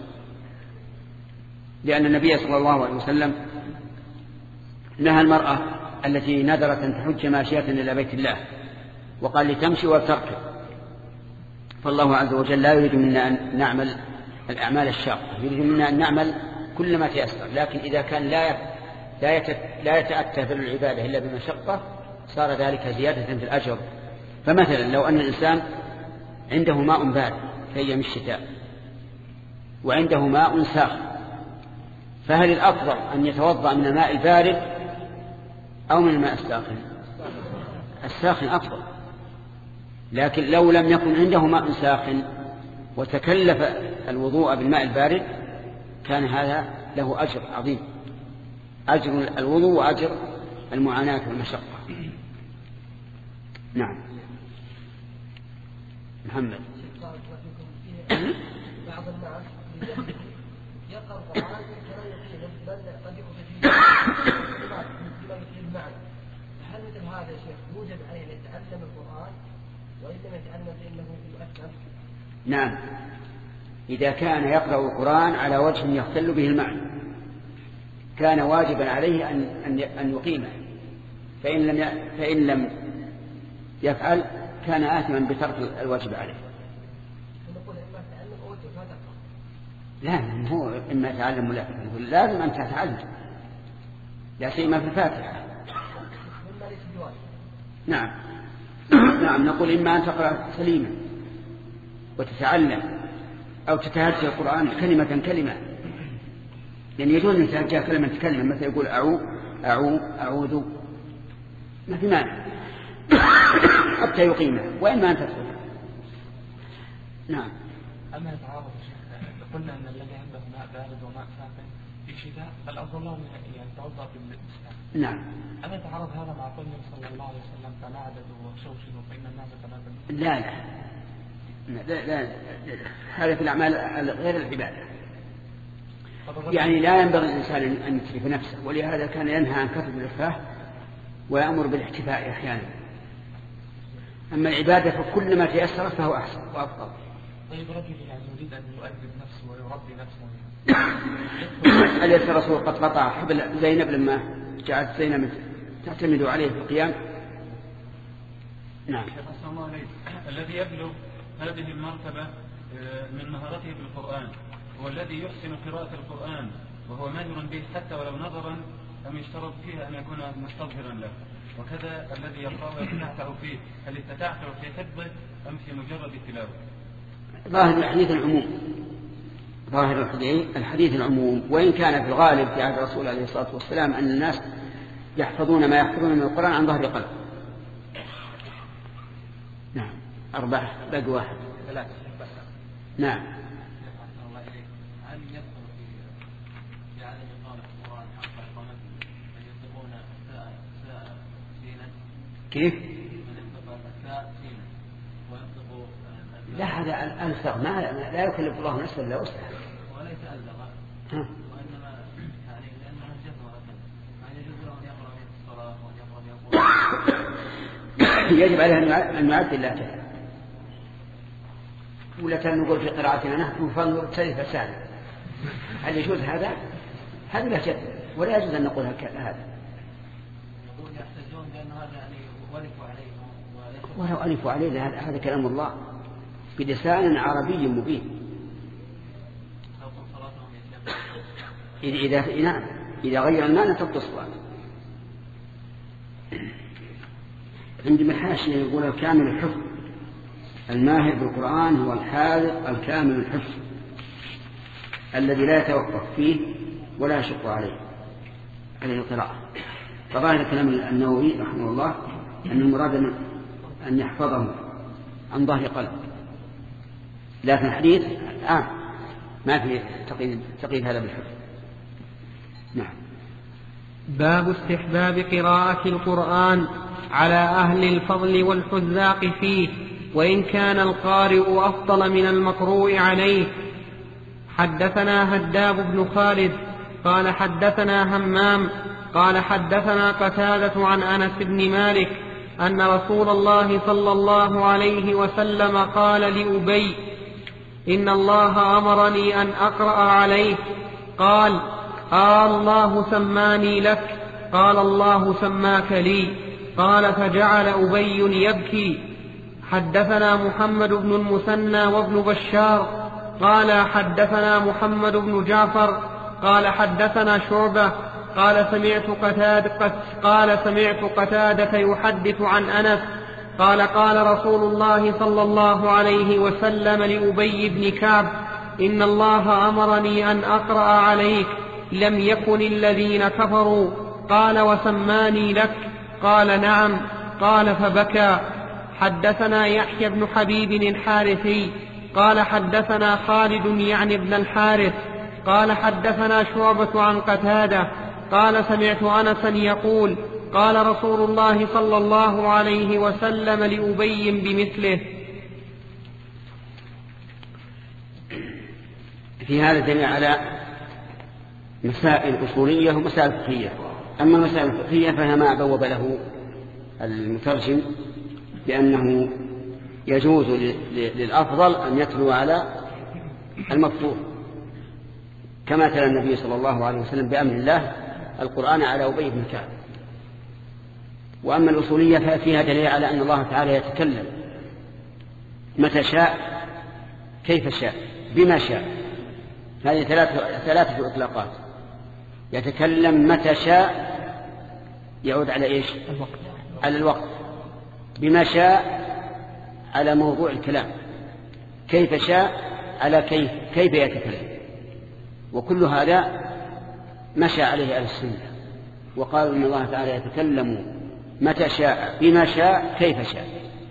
لأن النبي صلى الله عليه وسلم نهى المرأة التي نذرت أن تحج ماشية إلى بيت الله وقال لتمشي وتركب، فالله عز وجل لا يريد منا أن نعمل الأعمال الشاقة، يريد منا أن نعمل كل ما تيسر، لكن إذا كان لا لا يتأتى في العبادة إلا بمشقة صار ذلك زيادة في الأجر. فمثلا لو أن الإنسان عنده ماء بارد في أيام الشتاء وعنده ماء ساخن، فهل الأفضل أن يتوضأ من الماء البارد أو من الماء الساخن؟ الساخن أفضل. لكن لو لم يكن عنده ماء ساخن وتكلف الوضوء بالماء البارد كان هذا له أجر عظيم، أجر الوضوء وأجر المعاناة والمشقة. نعم محمد. بعض الناس يقرأ القرآن فلا يقيم بل قد يقصد فيه المعنى، هل مثل هذا يا شيخ يوجب عليه أن يتعلم القرآن وإن لم يتعلم فإنه يؤثر؟ نعم، إذا كان يقرأ القرآن على وجه يختل به المعنى كان واجبا عليه أن أن يقيمه، فإن لم فإن لم يفعل كان آثما بترك الواجب عليه. لا هو إما يتعلم ولا لازم أن تتعلم، لا سيما في الفاتحة. نعم نعم نقول إما أن تقرأ سليما وتتعلم أو تتهجى القرآن كلمة كلمة، لأن يجوز أن تتهجى كلمة كلمة، مثل يقول أعو أعو أعوذ ما في مانع حتى يقيمه، وإما أن تدخل. نعم. أما يتعارض قلنا أن الذي عنده ماء بارد وماء ساخن في شتاء الأفضل له أن يتوضأ بالإسلام. نعم. أما يتعارض هذا مع قول النبي صلى الله عليه وسلم تناعدوا وشوشوا فإن الناس تناعدوا؟ لا لا لا, لا, لا. هذا في الأعمال غير العبادة، يعني لا ينبغي الإنسان أن يتلف نفسه، ولهذا كان ينهى عن كثرة الإلفاح ويأمر بالاحتفاء أحيانا. أما العبادة فكل ما تيسر فهو أحسن وأفضل. طيب رجل يعني يريد أن يؤدب نفسه ويربي نفسه، أليس الرسول قد قطع حبل زينب لما جعلت زينب تعتمد عليه في القيام؟ نعم. الله عليه. الذي يبلغ هذه المرتبة من مهارته بالقرآن هو الذي يحسن قراءة القرآن وهو ماهر به حتى ولو نظرا أم يشترط فيها أن يكون مستظهرا له، وكذا الذي يقرأ ويتتعتع فيه، هل يتتعتع في حفظه أم في مجرد التلاوة؟ ظاهر الحديث العموم، ظاهر الحديث العموم، وإن كان في الغالب في عهد الرسول عليه الصلاة والسلام أن الناس يحفظون ما يحفظون من القرآن عن ظهر قلب. نعم. أربعة بقى واحد. ثلاثة. نعم. كيف؟ لا هذا ألزغ، ما لا يكلف الله نفسا إلا وسعها. وليس ألزغ. وإنما يعني لأنها الجهر يعني يجوز له أن يقرأ في الصلاة وأن يقرأ يقول. يجب عليه أن يعد الله تعالى. ولا كان نقول في قراءتنا نحن فانظر كيف سهل. هل يجوز هذا؟ هذا لا جد، ولا يجوز أن نقول هذا. يحتجون بأن هذا يعني ولفوا عليه. ولو ألفوا عليه هذا كلام الله بلسان عربي مبين. إذا نعم إذا غير المعنى تبطل الصلاة. عندما الحاشية يقول الكامل الحفظ، الماهر بالقرآن هو الحاذق الكامل الحفظ الذي لا يتوقف فيه ولا يشق عليه عليه القراءة. فظاهر كلام النووي رحمه الله أن المراد أن يحفظه عن ظهر قلب، لكن الحديث آه ما في تقييد, تقييد هذا بالحفظ. نعم. باب استحباب قراءة القرآن على أهل الفضل والحذاق فيه، وإن كان القارئ أفضل من المقروء عليه. حدثنا هداب بن خالد قال حدثنا همام قال حدثنا قتادة عن أنس بن مالك أن رسول الله صلى الله عليه وسلم قال لأبي: إن الله أمرني أن أقرأ عليه. قال: آه الله سماني لك. قال: الله سماك لي. قال: فجعل أبي يبكي. حدثنا محمد بن المثنى وابن بشار قال حدثنا محمد بن جعفر قال حدثنا شعبة قال سمعت قتادة قال سمعت قتادة يحدث عن أنس قال: قال رسول الله صلى الله عليه وسلم لأبي بن كعب: إن الله أمرني أن أقرأ عليك، لم يكن الذين كفروا. قال: وسماني لك. قال: نعم. قال: فبكى. حدثنا يحيى بن حبيب الحارثي قال حدثنا خالد يعني ابن الحارث قال حدثنا شعبة عن قتادة قال: سمعت أنسا يقول: قال رسول الله صلى الله عليه وسلم لأبي بمثله. في هذا دليل على مسائل أصولية ومسائل فقهية. أما المسائل الفقهية فهي ما بوب له المترجم بأنه يجوز للأفضل أن يتلو على المفروض، كما تلا النبي صلى الله عليه وسلم بأمر الله القرآن على أبي بن كعب. وأما الأصولية ففيها دليل على أن الله تعالى يتكلم متى شاء كيف شاء بما شاء. هذه ثلاثة, ثلاثة إطلاقات: يتكلم متى شاء يعود على إيش؟ الوقت. على الوقت. بما شاء على موضوع الكلام. كيف شاء على كيف, كيف يتكلم. وكل هذا مشى عليه أهل السنة وقالوا إن الله تعالى يتكلم متى شاء بما شاء كيف شاء.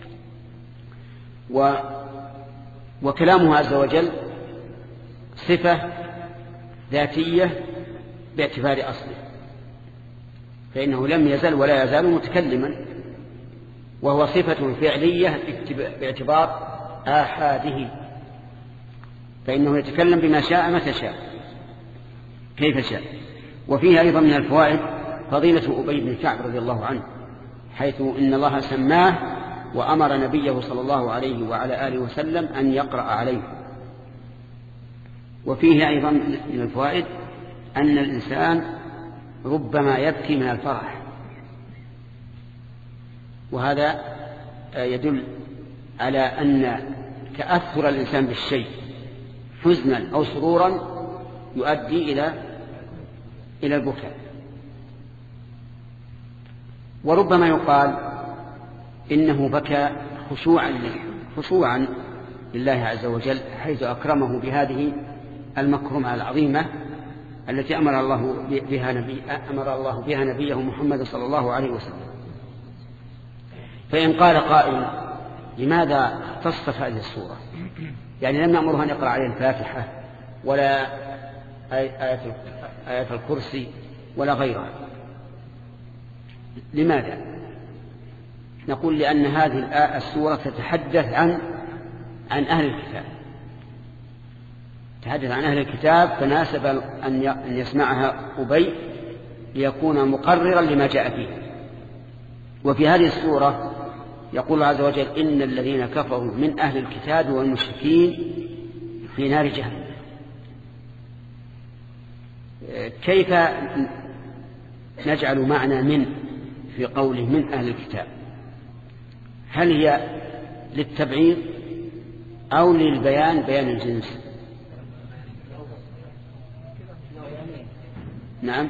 و وكلامه عز وجل صفة ذاتية باعتبار أصله، فإنه لم يزل ولا يزال متكلما، وهو صفة فعلية باعتبار آحاده، فإنه يتكلم بما شاء متى شاء كيف شاء. وفيه أيضا من الفوائد فضيلة أبي بن كعب رضي الله عنه، حيث إن الله سماه وأمر نبيه صلى الله عليه وعلى آله وسلم أن يقرأ عليه. وفيه أيضا من الفوائد أن الإنسان ربما يبكي من الفرح، وهذا يدل على أن تأثر الإنسان بالشيء حزنا أو سرورا يؤدي إلى إلى البكاء. وربما يقال إنه بكى خشوعا خشوعا لله عز وجل، حيث أكرمه بهذه المكرمة العظيمة التي أمر الله بها نبي أمر الله بها نبيه محمد صلى الله عليه وسلم. فإن قال قائل: لماذا اختصت هذه السورة؟ يعني لم نأمره أن يقرأ عليه الفاتحة ولا آية آية الكرسي ولا غيرها. لماذا؟ نقول لأن هذه السورة تتحدث عن عن أهل الكتاب، تتحدث عن أهل الكتاب، فناسب أن يسمعها أبي ليكون مقررا لما جاء فيه. وفي هذه السورة يقول عز وجل: إن الذين كفروا من أهل الكتاب والمشركين في نار جهنم. كيف نجعل معنى من في قوله من أهل الكتاب؟ هل هي للتبعيض أو للبيان بيان الجنس؟ نعم.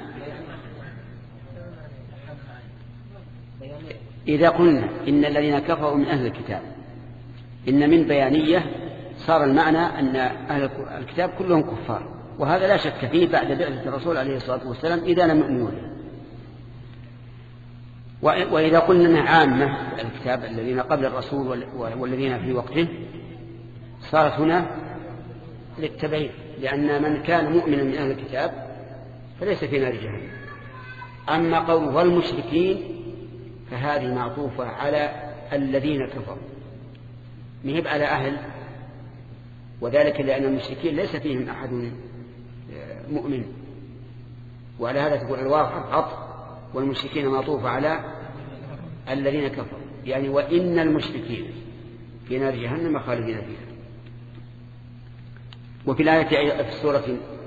إذا قلنا إن الذين كفروا من أهل الكتاب، إن من بيانية، صار المعنى أن أهل الكتاب كلهم كفار، وهذا لا شك فيه بعد بعثة الرسول عليه الصلاة والسلام إذا لم يؤمنوا به. وإذا قلنا أنها عامة الكتاب الذين قبل الرسول والذين في وقته، صارت هنا للتبعيد، لأن من كان مؤمنا من أهل الكتاب فليس في نار جهنم. أما قول والمشركين فهذه معطوفة على الذين كفروا مهب على أهل، وذلك لأن المشركين ليس فيهم أحد مؤمن، وعلى هذا تقول الواقع عطف والمشركين معطوفة على الذين كفروا، يعني وإن المشركين في نار جهنم خالدين فيها. وفي الآية في السورة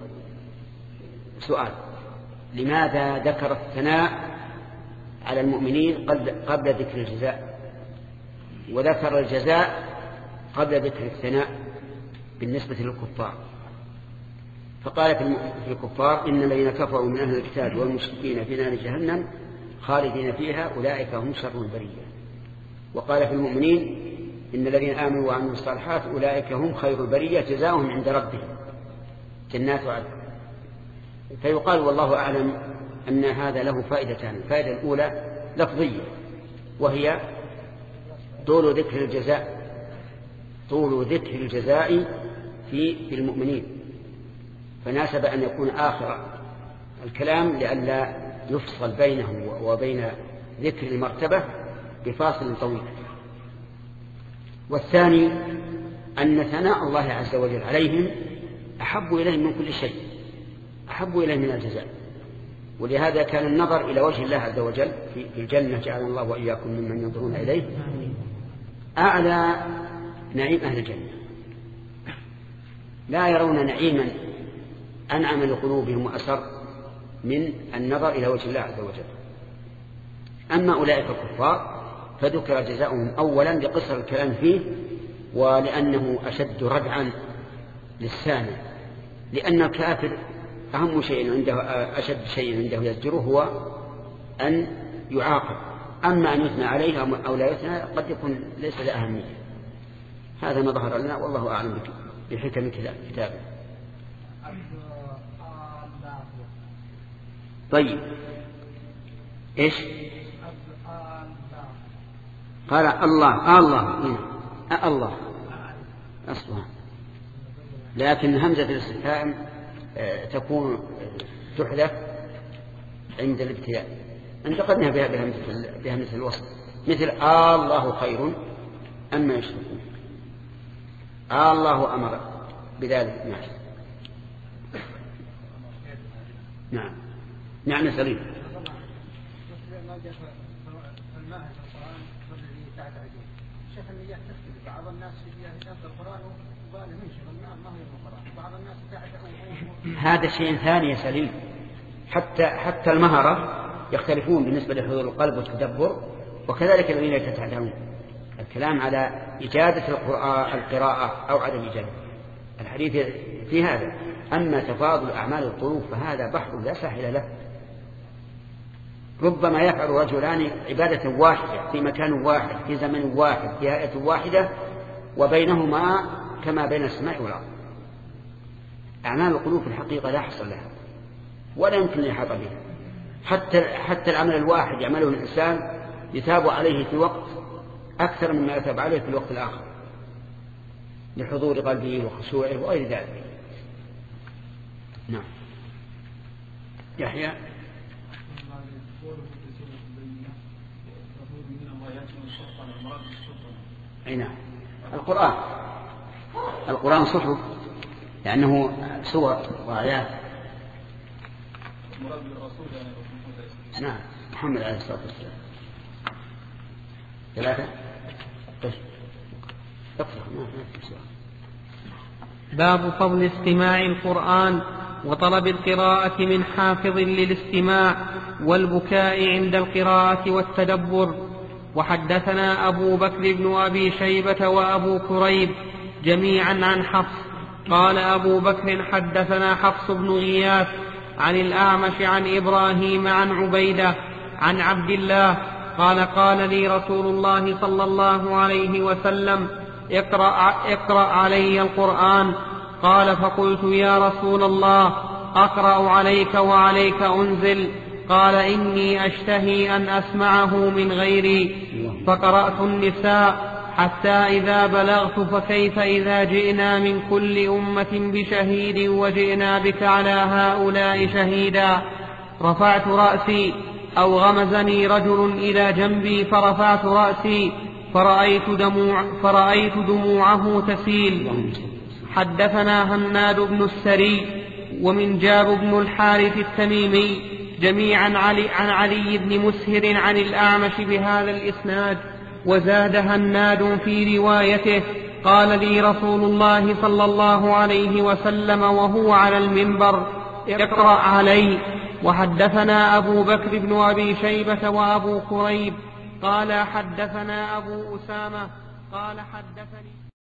سؤال: لماذا ذكر الثناء على المؤمنين قبل ذكر الجزاء، وذكر الجزاء قبل ذكر الثناء بالنسبة للكفار؟ فقال في الكفار: إن الذين كفروا من أهل الكتاب والمشركين في نار جهنم خالدين فيها أولئك هم شر البرية. وقال في المؤمنين: إن الذين آمنوا وعملوا الصالحات أولئك هم خير البرية جزاؤهم عند ربهم جنات عدن. فيقال والله أعلم أن هذا له فائدتان: الفائدة الأولى لفظية وهي طول ذكر الجزاء طول ذكر الجزاء في في المؤمنين، فناسب أن يكون آخر الكلام لئلا يفصل بينه وبين ذكر المرتبة بفاصل طويل. والثاني أن ثناء الله عز وجل عليهم أحب إليه من كل شيء، أحب إليه من الجزاء، ولهذا كان النظر إلى وجه الله عز وجل في الجنة جعلنا الله وإياكم ممن ينظرون إليه أعلى نعيم أهل الجنة. لا يرون نعيما أنعم لقلوبهم وأسر من النظر إلى وجه الله عز وجل. أما أولئك الكفار فذكر جزاؤهم أولا لقصر الكلام فيه، ولأنه أشد ردعا للسامع، لأن الكافر أهم شيء عنده أشد شيء عنده يزجره هو أن يعاقب، أما أن يثنى عليه أو لا يثنى قد يكون ليس له أهمية. هذا ما ظهر لنا والله أعلم بحكم كتابه. طيب إيش قال؟ الله الله الله أصلا، لكن همزة الاستفهام تكون تحذف عند الابتداء، انتقدنا بها بهمزة, بهمزة الوصل، مثل آه الله خير أما يشركون، آه الله أمر بذلك الناس. نعم نعم سليم. شيخ النيات تختلف، بعض الناس يقرأ القرآن وباله منشغل النار ما هو القرآن، بعض الناس تعتقد هذا شيء ثاني يا سليم. حتى حتى المهرة يختلفون بالنسبة لحضور القلب والتدبر، وكذلك الذين يتعلمون. الكلام على إجادة القراءة القراءة أو عدم إجادة الحديث في هذا. أما تفاضل أعمال القلوب فهذا بحر لا ساحل له. ربما يفعل رجلان عبادة واحدة في مكان واحد في زمن واحد في هيئة واحدة وبينهما كما بين السماء والأرض. أعمال القلوب في الحقيقة لا حصل لها ولا يمكن أن يحاط بها. حتى حتى العمل الواحد يعمله الإنسان يثاب عليه في وقت أكثر مما يثاب عليه في الوقت الآخر لحضور قلبه وخشوعه وغير ذلك. نعم يحيى. أي نعم. القرآن القرآن صحف لأنه سور وآيات. نعم محمد عليه الصلاة والسلام. ثلاثة. باب فضل استماع القرآن وطلب القراءة من حافظ للاستماع والبكاء عند القراءة والتدبر. وحدثنا أبو بكر بن أبي شيبة وأبو كريب جميعا عن حفص قال أبو بكر حدثنا حفص بن غياث عن الأعمش عن إبراهيم عن عبيدة عن عبد الله قال قال لي رسول الله صلى الله عليه وسلم اقرأ, اقرأ علي القرآن. قال فقلت يا رسول الله أقرأ عليك وعليك أنزل؟ قال إني أشتهي أن أسمعه من غيري. فقرأت النساء حتى إذا بلغت فكيف إذا جئنا من كل أمة بشهيد وجئنا بك على هؤلاء شهيدا. رفعت رأسي أو غمزني رجل إلى جنبي فرفعت رأسي فرأيت, دموع فرأيت دموعه تسيل. حدثنا هناد بن السري ومن جاب بن الحارث التميمي جميعا علي عن علي بن مسهر عن الأعمش بهذا الإسناد. وزاد هناد في روايته قال لي رسول الله صلى الله عليه وسلم وهو على المنبر اقرأ علي. وحدثنا أبو بكر بن أبي شيبة وأبو كريب قال حدثنا أبو أسامة قال حدثني